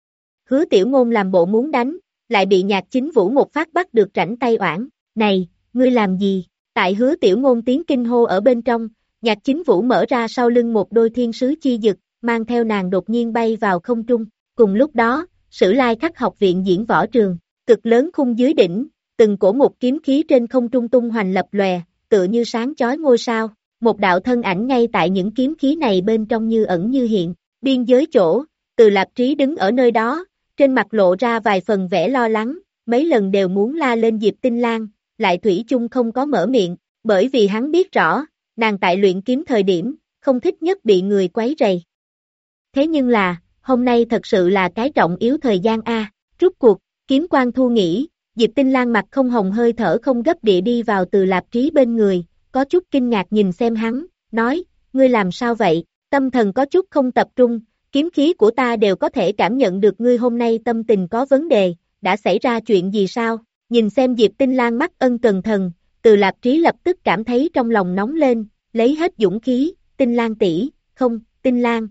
Hứa Tiểu Ngôn làm bộ muốn đánh, lại bị Nhạc Chính Vũ một phát bắt được rảnh tay oản, này, ngươi làm gì? Tại Hứa Tiểu Ngôn tiếng kinh hô ở bên trong, Nhạc Chính Vũ mở ra sau lưng một đôi thiên sứ chi dực, mang theo nàng đột nhiên bay vào không trung. Cùng lúc đó, Sử Lai Khắc học viện diễn võ trường, cực lớn khung dưới đỉnh, từng cổ một kiếm khí trên không trung tung hoành lập lòe, tựa như sáng chói ngôi sao. Một đạo thân ảnh ngay tại những kiếm khí này bên trong như ẩn như hiện. Biên giới chỗ, Từ Lạp Trí đứng ở nơi đó, trên mặt lộ ra vài phần vẻ lo lắng, mấy lần đều muốn la lên Diệp Tinh Lang, lại thủy chung không có mở miệng, bởi vì hắn biết rõ, nàng tại luyện kiếm thời điểm, không thích nhất bị người quấy rầy. Thế nhưng là, hôm nay thật sự là cái trọng yếu thời gian a. Rút cuộc, kiếm quang thu nghỉ, Diệp Tinh Lang mặt không hồng hơi thở không gấp địa đi vào Từ Lạp Trí bên người, có chút kinh ngạc nhìn xem hắn, nói, ngươi làm sao vậy, tâm thần có chút không tập trung, kiếm khí của ta đều có thể cảm nhận được ngươi hôm nay tâm tình có vấn đề, đã xảy ra chuyện gì sao? Nhìn xem Diệp Tinh Lang mắt ân cần thần, Từ Lạp Trí lập tức cảm thấy trong lòng nóng lên, lấy hết dũng khí, Tinh Lang tỷ, không, Tinh Lang,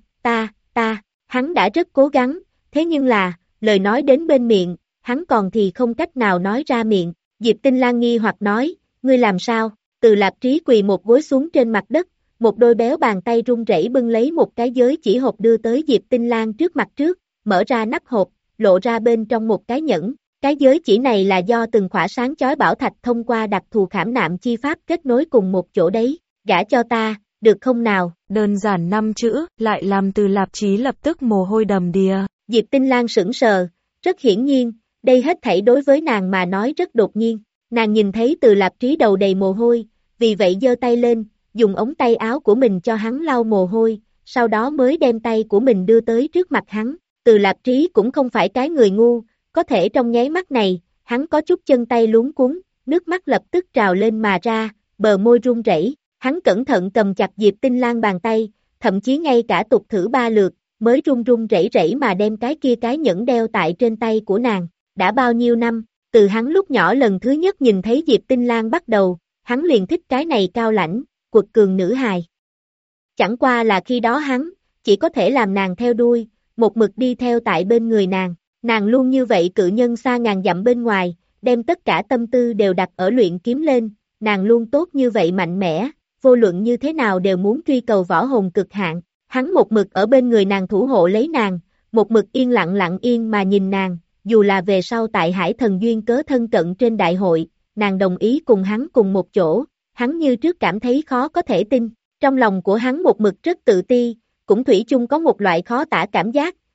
hắn đã rất cố gắng, thế nhưng là, lời nói đến bên miệng, hắn còn thì không cách nào nói ra miệng. Diệp Tinh Lang nghi hoặc nói, ngươi làm sao? Từ Lạp Trí quỳ một gối xuống trên mặt đất, một đôi béo bàn tay run rẩy bưng lấy một cái giới chỉ hộp đưa tới Diệp Tinh Lang trước mặt trước, mở ra nắp hộp, lộ ra bên trong một cái nhẫn. Cái giới chỉ này là do từng khỏa sáng chói bảo thạch thông qua đặc thù khảm nạm chi pháp kết nối cùng một chỗ đấy, gả cho ta, được không nào? Đơn giản 5 chữ, lại làm Từ Lạp Trí lập tức mồ hôi đầm đìa. Diệp Tinh Lang sững sờ, rất hiển nhiên, đây hết thảy đối với nàng mà nói rất đột nhiên. Nàng nhìn thấy Từ Lạp Trí đầu đầy mồ hôi, vì vậy giơ tay lên, dùng ống tay áo của mình cho hắn lau mồ hôi, sau đó mới đem tay của mình đưa tới trước mặt hắn. Từ Lạp Trí cũng không phải cái người ngu, có thể trong nháy mắt này, hắn có chút chân tay luống cuống, nước mắt lập tức trào lên mà ra, bờ môi run rẩy. Hắn cẩn thận cầm chặt Diệp Tinh Lang bàn tay, thậm chí ngay cả tục thử 3 lượt, mới run rẩy mà đem cái nhẫn đeo tại trên tay của nàng. Đã bao nhiêu năm, từ hắn lúc nhỏ lần thứ nhất nhìn thấy Diệp Tinh Lang bắt đầu, hắn liền thích cái này cao lãnh, quật cường nữ hài. Chẳng qua là khi đó hắn, chỉ có thể làm nàng theo đuôi, một mực đi theo tại bên người nàng. Nàng luôn như vậy cự nhân xa ngàn dặm bên ngoài, đem tất cả tâm tư đều đặt ở luyện kiếm lên, nàng luôn tốt như vậy mạnh mẽ, vô luận như thế nào đều muốn truy cầu võ hồn cực hạn. Hắn một mực ở bên người nàng thủ hộ lấy nàng, một mực yên lặng yên mà nhìn nàng, dù là về sau tại Hải Thần duyên cớ thân cận trên đại hội, nàng đồng ý cùng hắn cùng một chỗ, hắn như trước cảm thấy khó có thể tin. Trong lòng của hắn một mực rất tự ti, cũng thủy chung có một loại khó tả cảm giác,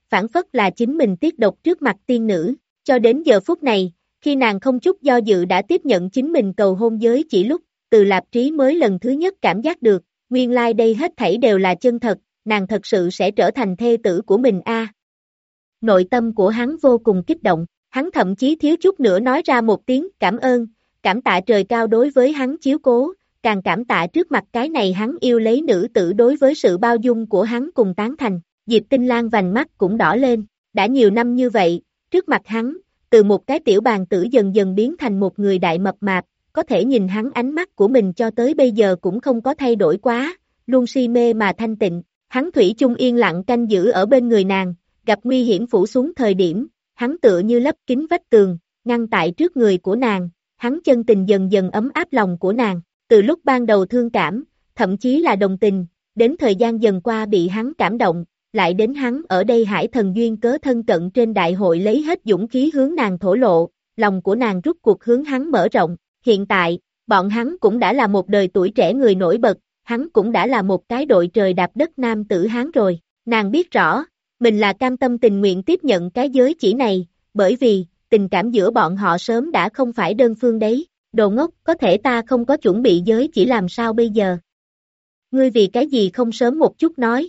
phản phất là chính mình tiết độc trước mặt tiên nữ, cho đến giờ phút này, khi nàng không chút do dự đã tiếp nhận chính mình cầu hôn giới chỉ lúc, Từ Lạp Trí mới lần thứ nhất cảm giác được, nguyên lai đây hết thảy đều là chân thật, nàng thật sự sẽ trở thành thê tử của mình a. Nội tâm của hắn vô cùng kích động, hắn thậm chí thiếu chút nữa nói ra một tiếng cảm ơn, cảm tạ trời cao đối với hắn chiếu cố, càng cảm tạ trước mặt cái này hắn yêu lấy nữ tử đối với sự bao dung của hắn cùng tán thành. Diệp Tinh Lang vành mắt cũng đỏ lên, đã nhiều năm như vậy, trước mặt hắn, từ một cái tiểu bàn tử dần dần biến thành một người đại mập mạp, có thể nhìn hắn ánh mắt của mình cho tới bây giờ cũng không có thay đổi quá, luôn si mê mà thanh tịnh, hắn thủy chung yên lặng canh giữ ở bên người nàng, gặp nguy hiểm phủ xuống thời điểm, hắn tựa như lấp kín vách tường, ngăn tại trước người của nàng, hắn chân tình dần dần ấm áp lòng của nàng, từ lúc ban đầu thương cảm, thậm chí là đồng tình, đến thời gian dần qua bị hắn cảm động, lại đến hắn ở đây hải thần duyên cớ thân cận trên đại hội lấy hết dũng khí hướng nàng thổ lộ, lòng của nàng rút cuộc hướng hắn mở rộng, hiện tại, bọn hắn cũng đã là một đời tuổi trẻ người nổi bật, hắn cũng đã là một cái đội trời đạp đất nam tử Hán rồi, nàng biết rõ, mình là cam tâm tình nguyện tiếp nhận cái giới chỉ này, bởi vì, tình cảm giữa bọn họ sớm đã không phải đơn phương đấy, đồ ngốc, có thể ta không có chuẩn bị giới chỉ làm sao bây giờ? Ngươi vì cái gì không sớm một chút nói?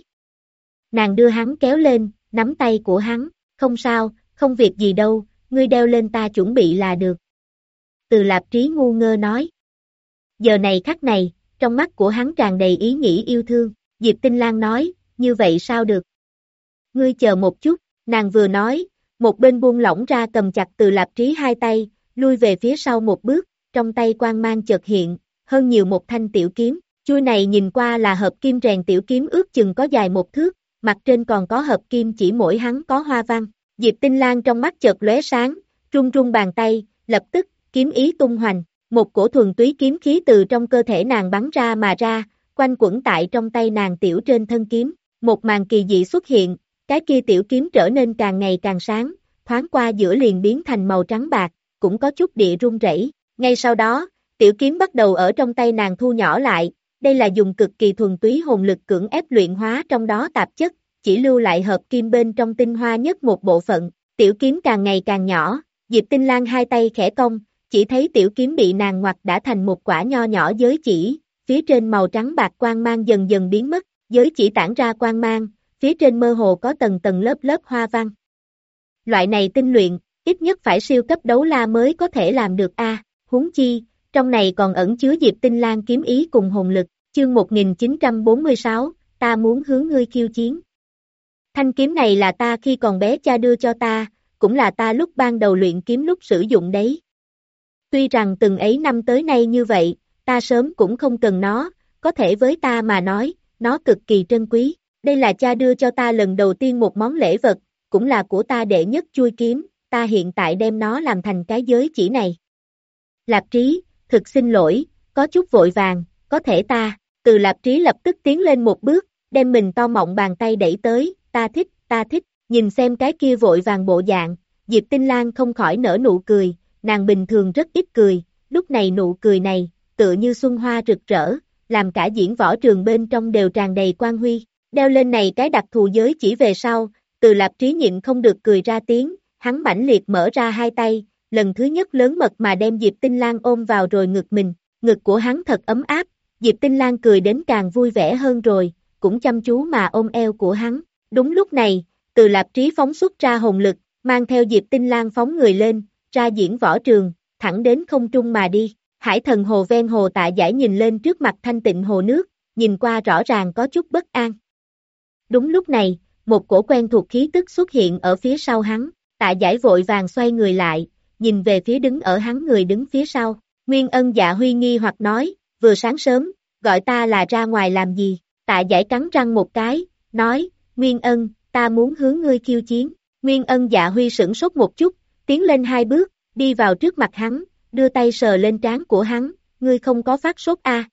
Nàng đưa hắn kéo lên, nắm tay của hắn, không sao, không việc gì đâu, ngươi đeo lên ta chuẩn bị là được. Từ Lạp Trí ngu ngơ nói. Giờ này khắc này, trong mắt của hắn tràn đầy ý nghĩ yêu thương, Diệp Tinh Lang nói, như vậy sao được? Ngươi chờ một chút, nàng vừa nói, một bên buông lỏng ra cầm chặt Từ Lạp Trí hai tay, lui về phía sau một bước, trong tay quang mang chợt hiện, hơn nhiều một thanh tiểu kiếm, chuôi này nhìn qua là hợp kim rèn tiểu kiếm ước chừng có dài một thước, mặt trên còn có hợp kim chỉ mỗi hắn có hoa văn, Diệp Tinh Lang trong mắt chợt lóe sáng, run run bàn tay, lập tức, kiếm ý tung hoành, một cổ thuần túy kiếm khí từ trong cơ thể nàng bắn ra mà ra, quanh quẩn tại trong tay nàng tiểu trên thân kiếm, một màn kỳ dị xuất hiện, cái kia tiểu kiếm trở nên càng ngày càng sáng, thoáng qua giữa liền biến thành màu trắng bạc, cũng có chút địa rung rẩy. Ngay sau đó, tiểu kiếm bắt đầu ở trong tay nàng thu nhỏ lại, đây là dùng cực kỳ thuần túy hồn lực cưỡng ép luyện hóa trong đó tạp chất, chỉ lưu lại hợp kim bên trong tinh hoa nhất một bộ phận, tiểu kiếm càng ngày càng nhỏ, Diệp Tinh Lang hai tay khẽ cong, chỉ thấy tiểu kiếm bị nàng ngoặt đã thành một quả nho nhỏ giới chỉ, phía trên màu trắng bạc quang mang dần dần biến mất, giới chỉ tản ra quang mang, phía trên mơ hồ có tầng tầng lớp lớp hoa văn. Loại này tinh luyện, ít nhất phải siêu cấp đấu la mới có thể làm được a. Huống chi, trong này còn ẩn chứa Diệp Tinh Lang kiếm ý cùng hồn lực, chương 1946, ta muốn hướng ngươi khiêu chiến. Thanh kiếm này là ta khi còn bé cha đưa cho ta, cũng là ta lúc ban đầu luyện kiếm lúc sử dụng đấy. Tuy rằng từng ấy năm tới nay như vậy, ta sớm cũng không cần nó, có thể với ta mà nói, nó cực kỳ trân quý. Đây là cha đưa cho ta lần đầu tiên một món lễ vật, cũng là của ta đệ nhất chuôi kiếm, ta hiện tại đem nó làm thành cái giới chỉ này. Lạp Trí, thực xin lỗi, có chút vội vàng, có thể ta, Từ Lạp Trí lập tức tiến lên một bước, đem mình to mọng bàn tay đẩy tới, ta thích, nhìn xem cái kia vội vàng bộ dạng, Diệp Tinh Lang không khỏi nở nụ cười, nàng bình thường rất ít cười, lúc này nụ cười này, tựa như xuân hoa rực rỡ, làm cả diễn võ trường bên trong đều tràn đầy quang huy, đeo lên này cái đặc thù giới chỉ về sau, Từ Lạp Trí nhịn không được cười ra tiếng, hắn mãnh liệt mở ra hai tay, lần thứ nhất lớn mật mà đem Diệp Tinh Lang ôm vào rồi ngực mình, ngực của hắn thật ấm áp, Diệp Tinh Lang cười đến càng vui vẻ hơn rồi, cũng chăm chú mà ôm eo của hắn, đúng lúc này, Từ Lạp Trí phóng xuất ra hồn lực, mang theo Diệp Tinh Lang phóng người lên, ra diễn võ trường, thẳng đến không trung mà đi, Hải Thần Hồ ven hồ Tạ Giải nhìn lên trước mặt thanh tịnh hồ nước, nhìn qua rõ ràng có chút bất an. Đúng lúc này, một cổ quen thuộc khí tức xuất hiện ở phía sau hắn, Tạ Giải vội vàng xoay người lại, nhìn về phía đứng ở hắn người đứng phía sau, Nguyên Ân Dạ Huy nghi hoặc nói, vừa sáng sớm, gọi ta là ra ngoài làm gì, Tạ Giải cắn răng một cái, nói, Nguyên Ân, ta muốn hướng ngươi khiêu chiến, Nguyên Ân Dạ Huy sửng sốt một chút, tiến lên hai bước, đi vào trước mặt hắn, đưa tay sờ lên trán của hắn, ngươi không có phát sốt a?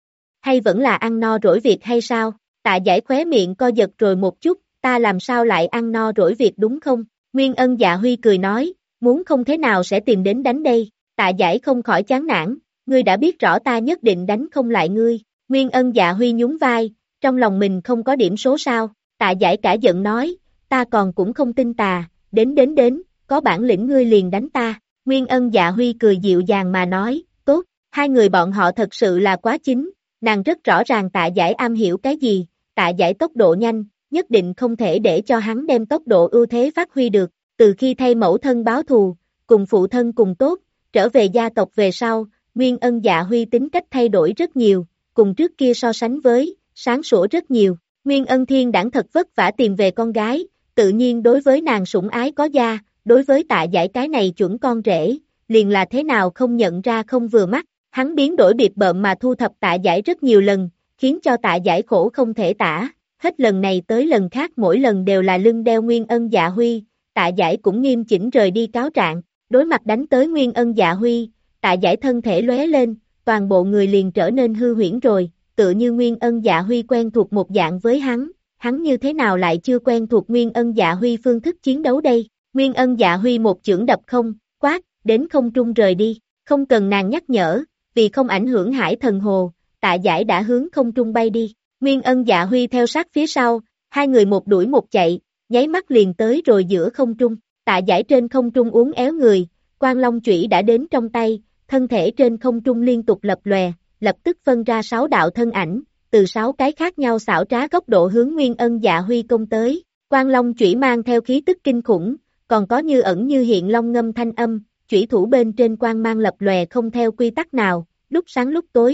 Hay vẫn là ăn no rỗi việc hay sao? Tạ Giải khóe miệng co giật rồi một chút, ta làm sao lại ăn no rỗi việc đúng không? Nguyên Ân Dạ Huy cười nói, muốn không thế nào sẽ tìm đến đánh đây, Tạ Giải không khỏi chán nản, ngươi đã biết rõ ta nhất định đánh không lại ngươi, Nguyên Ân Dạ Huy nhún vai, trong lòng mình không có điểm số sao, Tạ Giải cả giận nói, ta còn cũng không tin tà, đến, có bản lĩnh ngươi liền đánh ta. Nguyên Ân Dạ Huy cười dịu dàng mà nói, tốt, hai người bọn họ thật sự là quá chính, nàng rất rõ ràng Tạ Giải am hiểu cái gì, Tạ Giải tốc độ nhanh, nhất định không thể để cho hắn đem tốc độ ưu thế phát huy được, từ khi thay mẫu thân báo thù, cùng phụ thân cùng tốt, trở về gia tộc về sau, Nguyên Ân Dạ Huy tính cách thay đổi rất nhiều, cùng trước kia so sánh với, sáng sủa rất nhiều. Nguyên Ân Thiên Đãng thật vất vả tìm về con gái, tự nhiên đối với nàng sủng ái có gia, đối với Tạ Giải cái này chuẩn con rể, liền là thế nào không nhận ra không vừa mắt, hắn biến đổi biệt bợm mà thu thập Tạ Giải rất nhiều lần, khiến cho Tạ Giải khổ không thể tả, hết lần này tới lần khác mỗi lần đều là lưng đeo Nguyên Ân Dạ Huy, Tạ Giải cũng nghiêm chỉnh rời đi cáo trạng, đối mặt đánh tới Nguyên Ân Dạ Huy, Tạ Giải thân thể lóe lên, toàn bộ người liền trở nên hư huyễn rồi, tự như Nguyên Ân Dạ Huy quen thuộc một dạng với hắn như thế nào lại chưa quen thuộc Nguyên Ân Dạ Huy phương thức chiến đấu đây, Nguyên Ân Dạ Huy một chưởng đập không, quát, đến không trung rời đi, không cần nàng nhắc nhở, vì không ảnh hưởng Hải Thần Hồ, Tạ Giải đã hướng không trung bay đi, Nguyên Ân Dạ Huy theo sát phía sau, hai người một đuổi một chạy, nháy mắt liền tới rồi giữa không trung, Tạ Giải trên không trung uốn éo người, Quan Long chủy đã đến trong tay, thân thể trên không trung liên tục lập lòe, lập tức phân ra 6 đạo thân ảnh, từ 6 cái khác nhau xảo trá góc độ hướng Nguyên Ân Dạ Huy công tới, Quan Long chủy mang theo khí tức kinh khủng, còn có như ẩn như hiện long ngâm thanh âm, chủy thủ bên trên quang mang lập lòe không theo quy tắc nào, lúc sáng lúc tối,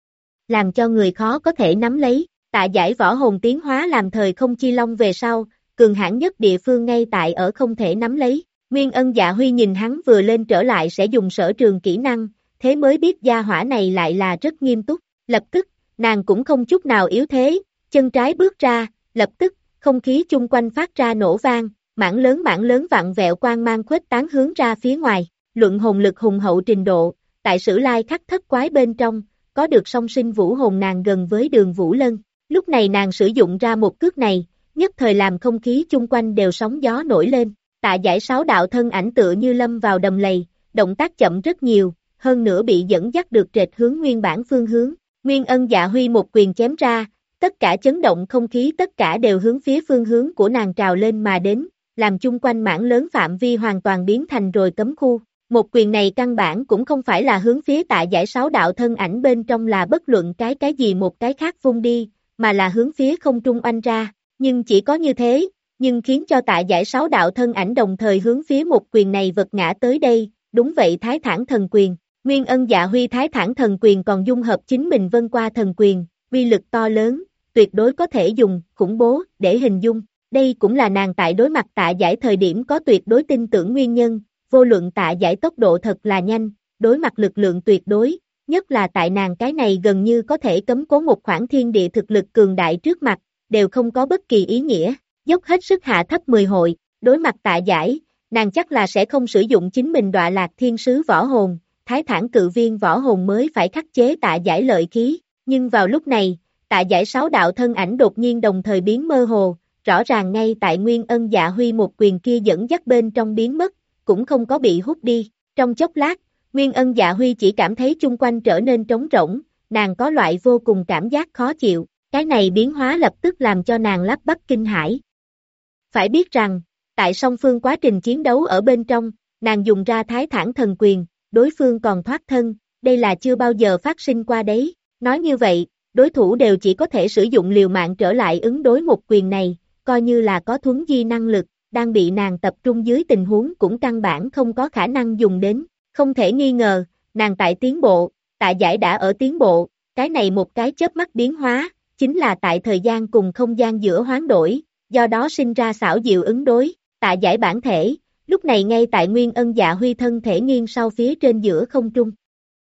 làm cho người khó có thể nắm lấy, Tạ Giải võ hồn tiến hóa làm thời không chi long về sau, cường hãn nhất địa phương ngay tại ở không thể nắm lấy, Nguyên Ân Dạ Huy nhìn hắn vừa lên trở lại sẽ dùng sở trường kỹ năng, thế mới biết gia hỏa này lại là rất nghiêm túc, lập tức, nàng cũng không chút nào yếu thế, chân trái bước ra, lập tức, không khí chung quanh phát ra nổ vang, mảng lớn vặn vẹo quang mang khuếch tán hướng ra phía ngoài, luận hồn lực hùng hậu trình độ, tại Sử Lai Khắc thất quái bên trong, có được song sinh vũ hồn nàng gần với Đường Vũ Lân, lúc này nàng sử dụng ra một cước này, nhất thời làm không khí chung quanh đều sóng gió nổi lên, Tạ Giải 6 đạo thân ảnh tựa như lâm vào đầm lầy, động tác chậm rất nhiều, hơn nữa bị dẫn dắt được trệt hướng nguyên bản phương hướng, Nguyên Ân Dạ Huy một quyền chém ra, tất cả chấn động không khí tất cả đều hướng phía phương hướng của nàng trào lên mà đến, làm chung quanh mảng lớn phạm vi hoàn toàn biến thành rồi cấm khu. Một quyền này căn bản cũng không phải là hướng phía Tạ Giải 6 đạo thân ảnh bên trong là bất luận cái gì một cái khác vung đi, mà là hướng phía không trung oanh ra, nhưng chỉ có như thế, nhưng khiến cho Tạ Giải 6 đạo thân ảnh đồng thời hướng phía một quyền này vật ngã tới đây, đúng vậy Thái Thản Thần Quyền. Nguyên Ân Dạ Huy Thái Thản Thần Quyền còn dung hợp chính mình Vân Qua Thần Quyền, uy lực to lớn, tuyệt đối có thể dùng, khủng bố, để hình dung. Đây cũng là nàng tại đối mặt Tạ Giải thời điểm có tuyệt đối tin tưởng nguyên nhân, vô luận Tạ Giải tốc độ thật là nhanh, đối mặt lực lượng tuyệt đối, nhất là tại nàng cái này gần như có thể cấm cố một khoảng thiên địa thực lực cường đại trước mặt, đều không có bất kỳ ý nghĩa, dốc hết sức hạ thấp 10 hội, đối mặt Tạ Giải, nàng chắc là sẽ không sử dụng chính mình Đọa Lạc Thiên Sứ võ hồn, Thái Thản Cự Viên võ hồn mới phải khắc chế Tạ Giải lợi khí, nhưng vào lúc này, Tạ Giải 6 đạo thân ảnh đột nhiên đồng thời biến mơ hồ, rõ ràng ngay tại Nguyên Ân Dạ Huy một quyền kia dẫn dắt bên trong biến mất, cũng không có bị hút đi, trong chốc lát, Nguyên Ân Dạ Huy chỉ cảm thấy chung quanh trở nên trống rỗng, nàng có loại vô cùng cảm giác khó chịu, cái này biến hóa lập tức làm cho nàng lắp bắp kinh hãi. Phải biết rằng, tại song phương quá trình chiến đấu ở bên trong, nàng dùng ra Thái Thản Thần Quyền, đối phương còn thoát thân, đây là chưa bao giờ phát sinh qua đấy, nói như vậy, đối thủ đều chỉ có thể sử dụng liều mạng trở lại ứng đối một quyền này, coi như là có thuấn di năng lực, đang bị nàng tập trung dưới tình huống cũng căn bản không có khả năng dùng đến, không thể nghi ngờ, nàng tại tiến bộ, Tạ Giải đã ở tiến bộ, cái này một cái chớp mắt biến hóa, chính là tại thời gian cùng không gian giữa hoán đổi, do đó sinh ra xảo diệu ứng đối, Tạ Giải bản thể, lúc này ngay tại Nguyên Ân Dạ Huy thân thể nghiêng sau phía trên giữa không trung.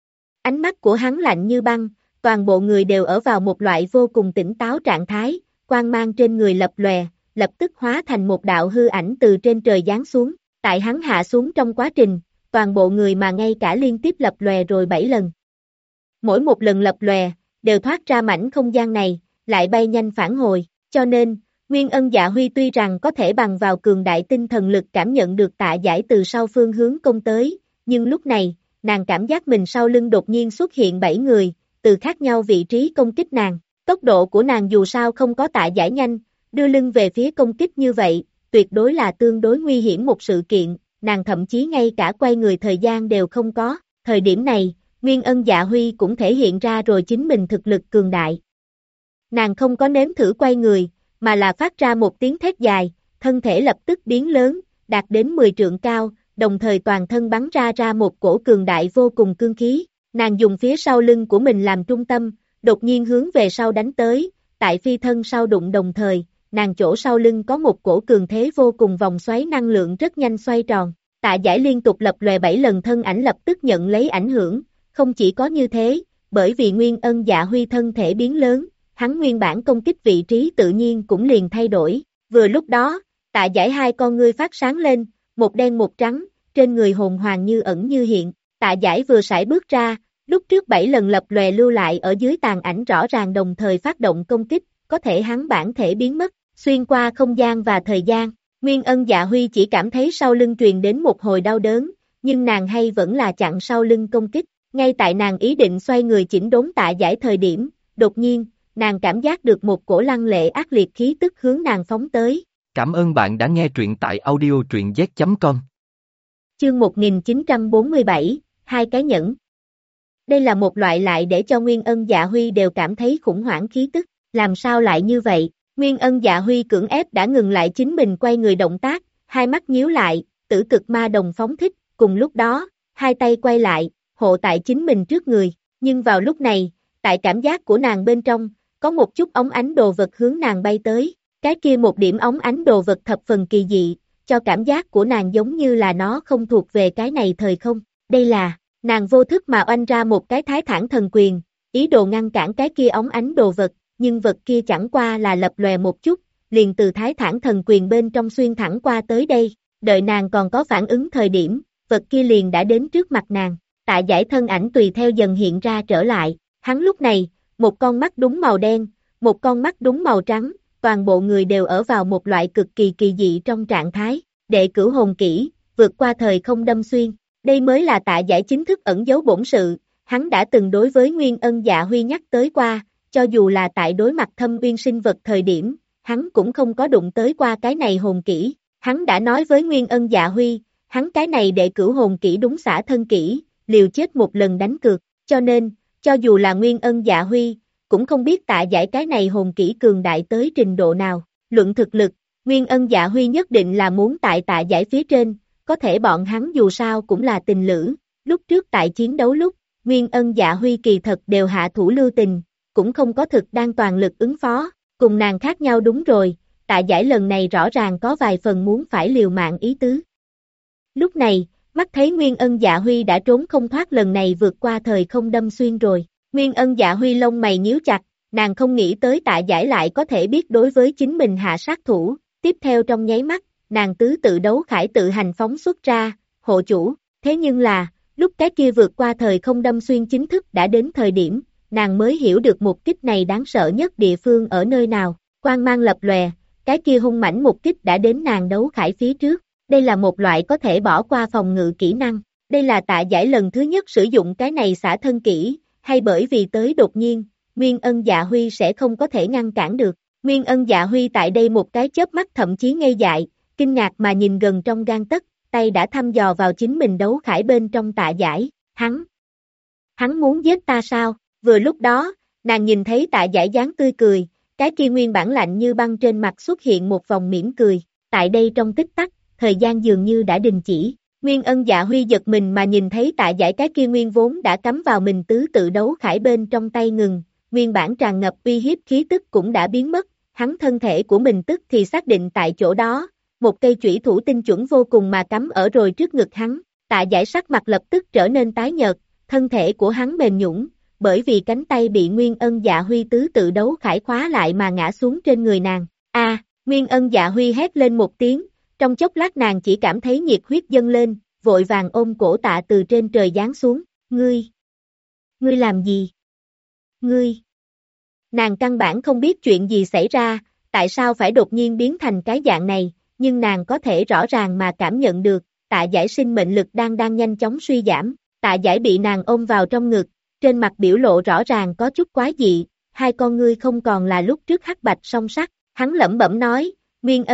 Ánh mắt của hắn lạnh như băng, toàn bộ người đều ở vào một loại vô cùng tỉnh táo trạng thái, quang mang trên người lập lòe, lập tức hóa thành một đạo hư ảnh từ trên trời giáng xuống, tại hắn hạ xuống trong quá trình, toàn bộ người mà ngay cả liên tiếp lập lòe rồi 7 lần. Mỗi một lần lập lòe, đều thoát ra mảnh không gian này, lại bay nhanh phản hồi, cho nên, Nguyên Ân Dạ Huy tuy rằng có thể bằng vào cường đại tinh thần lực cảm nhận được Tạ Giải từ sau phương hướng công tới, nhưng lúc này, nàng cảm giác mình sau lưng đột nhiên xuất hiện 7 người, từ khác nhau vị trí công kích nàng, tốc độ của nàng dù sao không có Tạ Giải nhanh, đưa lưng về phía công kích như vậy, tuyệt đối là tương đối nguy hiểm một sự kiện, nàng thậm chí ngay cả quay người thời gian đều không có, thời điểm này, Nguyên Ân Dạ Huy cũng thể hiện ra rồi chính mình thực lực cường đại. Nàng không có nếm thử quay người, mà là phát ra một tiếng thét dài, thân thể lập tức biến lớn, đạt đến 10 trượng cao, đồng thời toàn thân bắn ra một cổ cường đại vô cùng cương khí, nàng dùng phía sau lưng của mình làm trung tâm, đột nhiên hướng về sau đánh tới, tại phi thân sau đụng đồng thời, nàng chỗ sau lưng có một cổ cường thế vô cùng vòng xoáy năng lượng rất nhanh xoay tròn, Tạ Giải liên tục lập lòe 7 lần thân ảnh lập tức nhận lấy ảnh hưởng, không chỉ có như thế, bởi vì Nguyên Ân Dạ Huy thân thể biến lớn, hắn nguyên bản công kích vị trí tự nhiên cũng liền thay đổi, vừa lúc đó, Tạ Giải hai con ngươi phát sáng lên, một đen một trắng, trên người hồn hoàng như ẩn như hiện, Tạ Giải vừa sải bước ra, lúc trước 7 lần lập lòe lưu lại ở dưới tàn ảnh rõ ràng đồng thời phát động công kích, có thể hắn bản thể biến mất, xuyên qua không gian và thời gian, Nguyên Ân Dạ Huy chỉ cảm thấy sau lưng truyền đến một hồi đau đớn, nhưng nàng hay vẫn là chặn sau lưng công kích, ngay tại nàng ý định xoay người chỉnh đốn Tạ Giải thời điểm, đột nhiên, nàng cảm giác được một cổ lăng lệ ác liệt khí tức hướng nàng phóng tới. Cảm ơn bạn đã nghe truyện tại audio truyện z.com. Chương 1947, hai cái nhẫn. Đây là một loại lại để cho Nguyên Ân Dạ Huy đều cảm thấy khủng hoảng khí tức, làm sao lại như vậy? Nguyên Ân Dạ Huy cưỡng ép đã ngừng lại chính mình quay người động tác, hai mắt nhíu lại, tử cực ma đồng phóng thích, cùng lúc đó, hai tay quay lại, hộ tại chính mình trước người, nhưng vào lúc này, tại cảm giác của nàng bên trong, có một chút óng ánh đồ vật hướng nàng bay tới, cái kia một điểm óng ánh đồ vật thập phần kỳ dị, cho cảm giác của nàng giống như là nó không thuộc về cái này thời không, đây là, nàng vô thức mà oanh ra một cái thái thản thần quyền, ý đồ ngăn cản cái kia óng ánh đồ vật, nhưng vật kia chẳng qua là lập lòe một chút, liền từ thái thản thần quyền bên trong xuyên thẳng qua tới đây, đợi nàng còn có phản ứng thời điểm, vật kia liền đã đến trước mặt nàng, Tạ Giải thân ảnh tùy theo dần hiện ra trở lại, hắn lúc này, một con mắt đúng màu đen, một con mắt đúng màu trắng, toàn bộ người đều ở vào một loại cực kỳ kỳ dị trong trạng thái, đệ cửu hồn kỹ, vượt qua thời không đâm xuyên, đây mới là Tạ Giải chính thức ẩn giấu bổn sự, hắn đã từng đối với Nguyên Ân Dạ Huy nhắc tới qua, cho dù là tại đối mặt Thâm Uyên sinh vật thời điểm, hắn cũng không có đụng tới qua cái này hồn kỹ, hắn đã nói với Nguyên Ân Dạ Huy, hắn cái này đệ cửu hồn kỹ đúng xả thân kỹ, liều chết một lần đánh cược, cho nên, cho dù là Nguyên Ân Dạ Huy, cũng không biết Tạ Giải cái này hồn kỹ cường đại tới trình độ nào, luận thực lực, Nguyên Ân Dạ Huy nhất định là muốn tại Tạ Giải phía trên, có thể bọn hắn dù sao cũng là tình lữ, lúc trước tại chiến đấu lúc, Nguyên Ân Dạ Huy kỳ thật đều hạ thủ lưu tình, cũng không có thực đang toàn lực ứng phó, cùng nàng khác nhau đúng rồi, Tạ Giải lần này rõ ràng có vài phần muốn phải liều mạng ý tứ. Lúc này, mắt thấy Nguyên Ân Dạ Huy đã trốn không thoát lần này vượt qua thời không đâm xuyên rồi, Nguyên Ân Dạ Huy lông mày nhíu chặt, nàng không nghĩ tới Tạ Giải lại có thể biết đối với chính mình hạ sát thủ, tiếp theo trong nháy mắt, nàng tứ tự đấu khải tự hành phóng xuất ra, hộ chủ, thế nhưng là, lúc cái kia vượt qua thời không đâm xuyên chính thức đã đến thời điểm, nàng mới hiểu được một kích này đáng sợ nhất địa phương ở nơi nào, quang mang lập lòe, cái kia hung mãnh một kích đã đến nàng đấu khải phía trước, đây là một loại có thể bỏ qua phòng ngự kỹ năng, đây là Tạ Giải lần thứ nhất sử dụng cái này xả thân kỹ, hay bởi vì tới đột nhiên, Nguyên Ân Dạ Huy sẽ không có thể ngăn cản được, Nguyên Ân Dạ Huy tại đây một cái chớp mắt thậm chí ngây dại, kinh ngạc mà nhìn gần trong gang tấc, tay đã thăm dò vào chính mình đấu khải bên trong Tạ Giải, hắn muốn giết ta sao? Vừa lúc đó, nàng nhìn thấy Tạ Giải dáng tươi cười, cái kia nguyên bản lạnh như băng trên mặt xuất hiện một vòng mỉm cười, tại đây trong tích tắc, thời gian dường như đã đình chỉ, Nguyên Ân Dạ Huy giật mình mà nhìn thấy Tạ Giải cái kia nguyên vốn đã cắm vào mình tứ tự đấu khải bên trong tay ngừng, nguyên bản tràn ngập uy hiếp khí tức cũng đã biến mất, hắn thân thể của mình tức thì xác định tại chỗ đó, một cây chủy thủ tinh chuẩn vô cùng mà cắm ở rồi trước ngực hắn, Tạ Giải sắc mặt lập tức trở nên tái nhợt, thân thể của hắn mềm nhũn, bởi vì cánh tay bị Nguyên Ân Dạ Huy tứ tự đấu khải khóa lại mà ngã xuống trên người nàng. Nguyên Ân Dạ Huy hét lên một tiếng, trong chốc lát nàng chỉ cảm thấy nhiệt huyết dâng lên, vội vàng ôm cổ Tạ từ trên trời giáng xuống, ngươi làm gì? Nàng căn bản không biết chuyện gì xảy ra, tại sao phải đột nhiên biến thành cái dạng này, nhưng nàng có thể rõ ràng mà cảm nhận được, Tạ Giải sinh mệnh lực đang nhanh chóng suy giảm, Tạ Giải bị nàng ôm vào trong ngực, trên mặt biểu lộ rõ ràng có chút quái dị, hai con ngươi không còn là lúc trước hắc bạch song sắc, hắn lẩm bẩm nói, Nguyên Ân,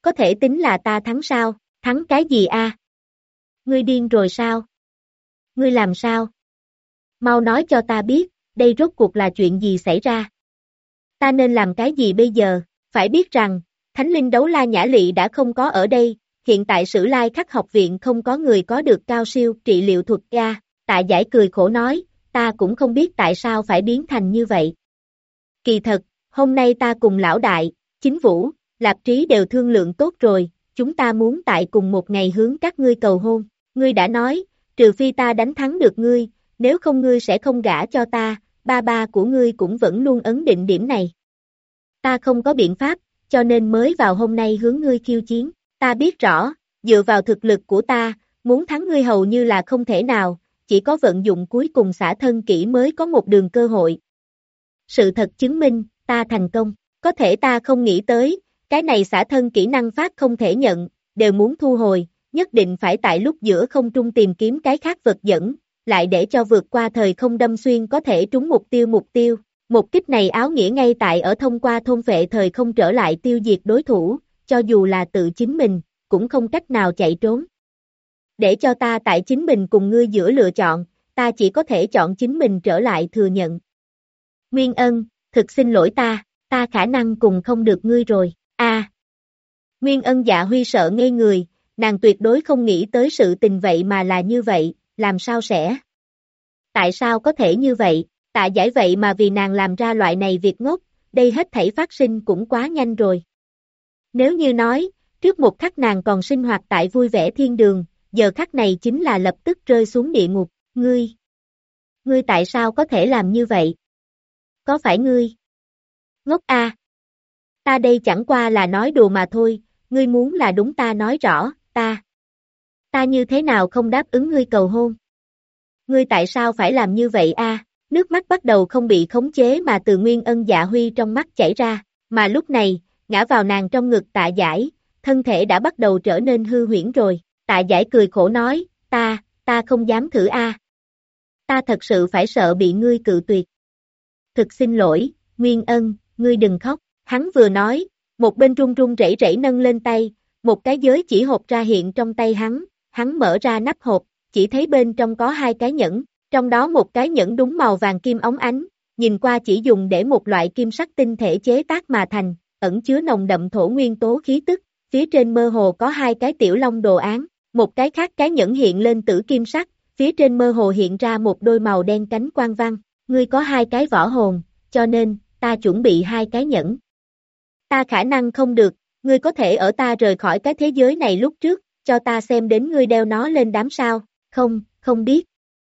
có thể tính là ta thắng sao? Thắng cái gì a? Ngươi điên rồi sao? Ngươi làm sao? Mau nói cho ta biết, đây rốt cuộc là chuyện gì xảy ra? Ta nên làm cái gì bây giờ? Phải biết rằng, Thánh linh đấu la Nhã Lị đã không có ở đây, hiện tại Sử Lai Khắc học viện không có người có được cao siêu trị liệu thuật ga. Tạ Giải cười khổ nói, ta cũng không biết tại sao phải biến thành như vậy. Kỳ thật, hôm nay ta cùng lão đại, Chính Vũ, Lạp Trí đều thương lượng tốt rồi, chúng ta muốn tại cùng một ngày hướng các ngươi cầu hôn. Ngươi đã nói, trừ phi ta đánh thắng được ngươi, nếu không ngươi sẽ không gả cho ta, ba ba của ngươi cũng vẫn luôn ấn định điểm này. Ta không có biện pháp, cho nên mới vào hôm nay hướng ngươi khiêu chiến. Ta biết rõ, dựa vào thực lực của ta, muốn thắng ngươi hầu như là không thể nào, chỉ có vận dụng cuối cùng xả thân kỹ mới có một đường cơ hội. Sự thật chứng minh, ta thành công, có thể ta không nghĩ tới, cái này xả thân kỹ năng pháp không thể nhận, đều muốn thu hồi, nhất định phải tại lúc giữa không trung tìm kiếm cái khác vật dẫn, lại để cho vượt qua thời không đâm xuyên có thể trúng mục tiêu. Một kích này áo nghĩa ngay tại ở thông qua thôn phệ thời không trở lại tiêu diệt đối thủ, cho dù là tự chính mình, cũng không cách nào chạy trốn. Để cho ta tại chính mình cùng ngươi giữa lựa chọn, ta chỉ có thể chọn chính mình trở lại thừa nhận. Nguyên Ân, thực xin lỗi ta khả năng cùng không được ngươi rồi, Nguyên Ân Dạ Huy sợ ngây người, nàng tuyệt đối không nghĩ tới sự tình vậy mà là như vậy, làm sao sẽ? Tại sao có thể như vậy? Tạ Giải vậy mà vì nàng làm ra loại này việc ngốc, đây hết thảy phát sinh cũng quá nhanh rồi. Nếu như nói, trước một khắc nàng còn sinh hoạt tại vui vẻ thiên đường, giờ khắc này chính là lập tức rơi xuống địa ngục, ngươi tại sao có thể làm như vậy? Có phải ngươi? Ngốc a. Ta đây chẳng qua là nói đùa mà thôi, ngươi muốn là đúng ta nói rõ, ta như thế nào không đáp ứng ngươi cầu hôn? Ngươi tại sao phải làm như vậy a? Nước mắt bắt đầu không bị khống chế mà từ Nguyên Ân Dạ Huy trong mắt chảy ra, mà lúc này, ngã vào nàng trong ngực Tạ Giải, thân thể đã bắt đầu trở nên hư huyễn rồi. Tạ Giải cười khổ nói, ta không dám thử a. Ta thật sự phải sợ bị ngươi cự tuyệt. Thực xin lỗi, Nguyên Ân, ngươi đừng khóc. Hắn vừa nói, một bên run run rẩy rẩy nâng lên tay, một cái giới chỉ hộp ra hiện trong tay hắn mở ra nắp hộp, chỉ thấy bên trong có hai cái nhẫn, trong đó một cái nhẫn đúng màu vàng kim óng ánh, nhìn qua chỉ dùng để một loại kim sắc tinh thể chế tác mà thành, ẩn chứa nồng đậm thổ nguyên tố khí tức, phía trên mơ hồ có hai cái tiểu long đồ án, một cái khác cái nhẫn hiện lên tử kim sắc, phía trên mơ hồ hiện ra một đôi màu đen cánh quang văn, ngươi có hai cái võ hồn, cho nên, ta chuẩn bị hai cái nhẫn. Ta khả năng không được, ngươi có thể ở ta rời khỏi cái thế giới này lúc trước, cho ta xem đến ngươi đeo nó lên đám sao, không biết.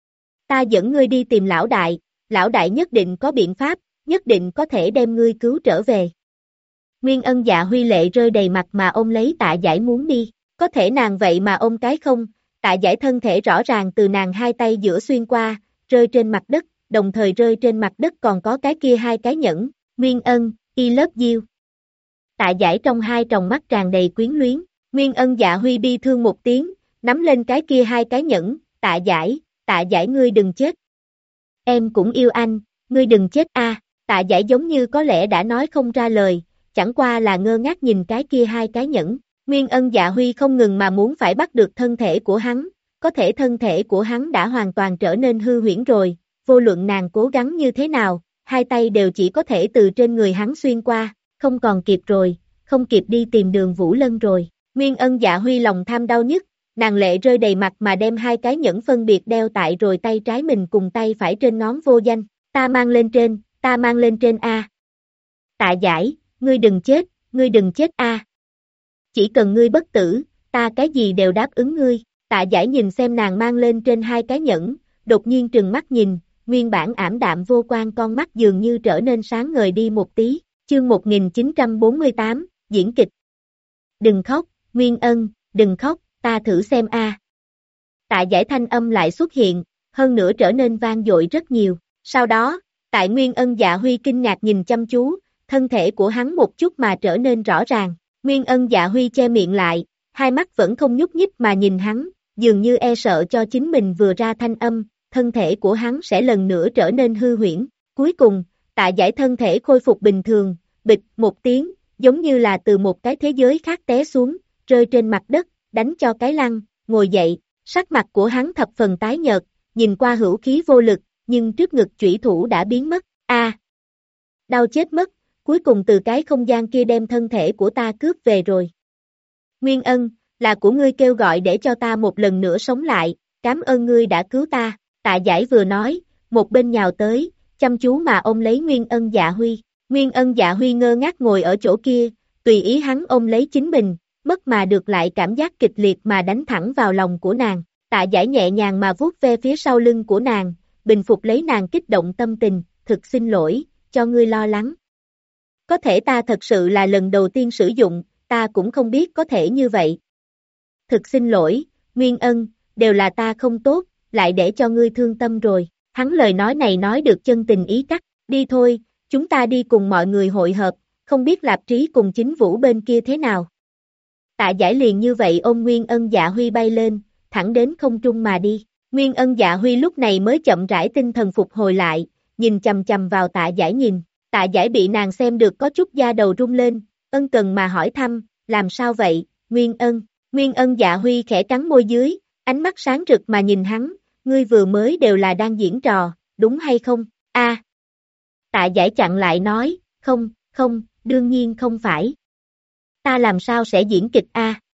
Ta dẫn ngươi đi tìm lão đại nhất định có biện pháp, nhất định có thể đem ngươi cứu trở về. Nguyên Ân Dạ Huy lệ rơi đầy mặt mà ôm lấy Tạ Giải muốn đi, có thể nàng vậy mà ôm cái không, Tạ Giải thân thể rõ ràng từ nàng hai tay giữa xuyên qua, rơi trên mặt đất, đồng thời rơi trên mặt đất còn có cái kia hai cái nhẫn, Nguyên Ân, I love you. Tạ Giải trong hai tròng mắt tràn đầy quyến luyến, Nguyên Ân Dạ Huy bi thương một tiếng, nắm lên cái kia hai cái nhẫn, Tạ Giải ngươi đừng chết. Em cũng yêu anh, ngươi đừng chết a. Tạ Giải giống như có lẽ đã nói không ra lời, chẳng qua là ngơ ngác nhìn cái kia hai cái nhẫn. Nguyên Ân Dạ Huy không ngừng mà muốn phải bắt được thân thể của hắn, có thể thân thể của hắn đã hoàn toàn trở nên hư huyễn rồi, vô luận nàng cố gắng như thế nào, hai tay đều chỉ có thể từ trên người hắn xuyên qua, không còn kịp rồi, không kịp đi tìm Đường Vũ Lân rồi. Nguyên Ân Dạ Huy lòng tham đau nhức, nàng lệ rơi đầy mặt mà đem hai cái nhẫn phân biệt đeo tại rồi tay trái mình cùng tay phải trên ngón vô danh, ta mang lên trên a. Tạ Giải, ngươi đừng chết a. Chỉ cần ngươi bất tử, ta cái gì đều đáp ứng ngươi. Tạ Giải nhìn xem nàng mang lên trên hai cái nhẫn, đột nhiên trừng mắt nhìn, nguyên bản ảm đạm vô quan con mắt dường như trở nên sáng ngời đi một tí. Chương 1948, diễn kịch. Đừng khóc, Nguyên Ân, đừng khóc, ta thử xem a. Tạ Giải thanh âm lại xuất hiện, hơn nữa trở nên vang dội rất nhiều. Sau đó, tại Nguyên Ân Dạ Huy kinh ngạc nhìn chăm chú, thân thể của hắn một chút mà trở nên rõ ràng. Nguyên Ân Dạ Huy che miệng lại, hai mắt vẫn không nhúc nhích mà nhìn hắn, dường như e sợ cho chính mình vừa ra thanh âm, thân thể của hắn sẽ lần nữa trở nên hư huyễn. Cuối cùng, Tạ Giải thân thể khôi phục bình thường, bịch một tiếng, giống như là từ một cái thế giới khác té xuống, rơi trên mặt đất, đánh cho cái lăn, ngồi dậy, sắc mặt của hắn thập phần tái nhợt, nhìn qua hữu khí vô lực, nhưng trước ngực chủy thủ đã biến mất, đau chết mất, cuối cùng từ cái không gian kia đem thân thể của ta cướp về rồi. Nguyên Ân, là của ngươi kêu gọi để cho ta một lần nữa sống lại, cảm ơn ngươi đã cứu ta, Tạ Giải vừa nói, một bên nhào tới, chăm chú mà ôm lấy Nguyên Ân Dạ Huy. Nguyên Ân Dạ Huy ngơ ngác ngồi ở chỗ kia, tùy ý hắn ôm lấy chính mình, mất mà được lại cảm giác kịch liệt mà đánh thẳng vào lòng của nàng. Tạ Giải nhẹ nhàng mà vuốt ve phía sau lưng của nàng, bình phục lấy nàng kích động tâm tình, thực xin lỗi, cho ngươi lo lắng. Có thể ta thật sự là lần đầu tiên sử dụng, ta cũng không biết có thể như vậy. Thực xin lỗi, Nguyên Ân, đều là ta không tốt, lại để cho ngươi thương tâm rồi. Hắn lời nói này nói được chân tình ý cắt, đi thôi, chúng ta đi cùng mọi người hội hợp, không biết Lạp Trí cùng Chính Vũ bên kia thế nào. Tạ Giải liền như vậy ôm Nguyên Ân Dạ Huy bay lên, thẳng đến không trung mà đi. Nguyên Ân Dạ Huy lúc này mới chậm rãi tinh thần phục hồi lại, nhìn chầm chầm vào Tạ Giải nhìn. Tạ Giải bị nàng xem được có chút da đầu rung lên, ân cần mà hỏi thăm, làm sao vậy, Nguyên Ân? Nguyên Ân Dạ Huy khẽ cắn môi dưới, ánh mắt sáng rực mà nhìn hắn, ngươi vừa mới đều là đang diễn trò, đúng hay không? Tạ Giải chặn lại nói, không, đương nhiên không phải. Ta làm sao sẽ diễn kịch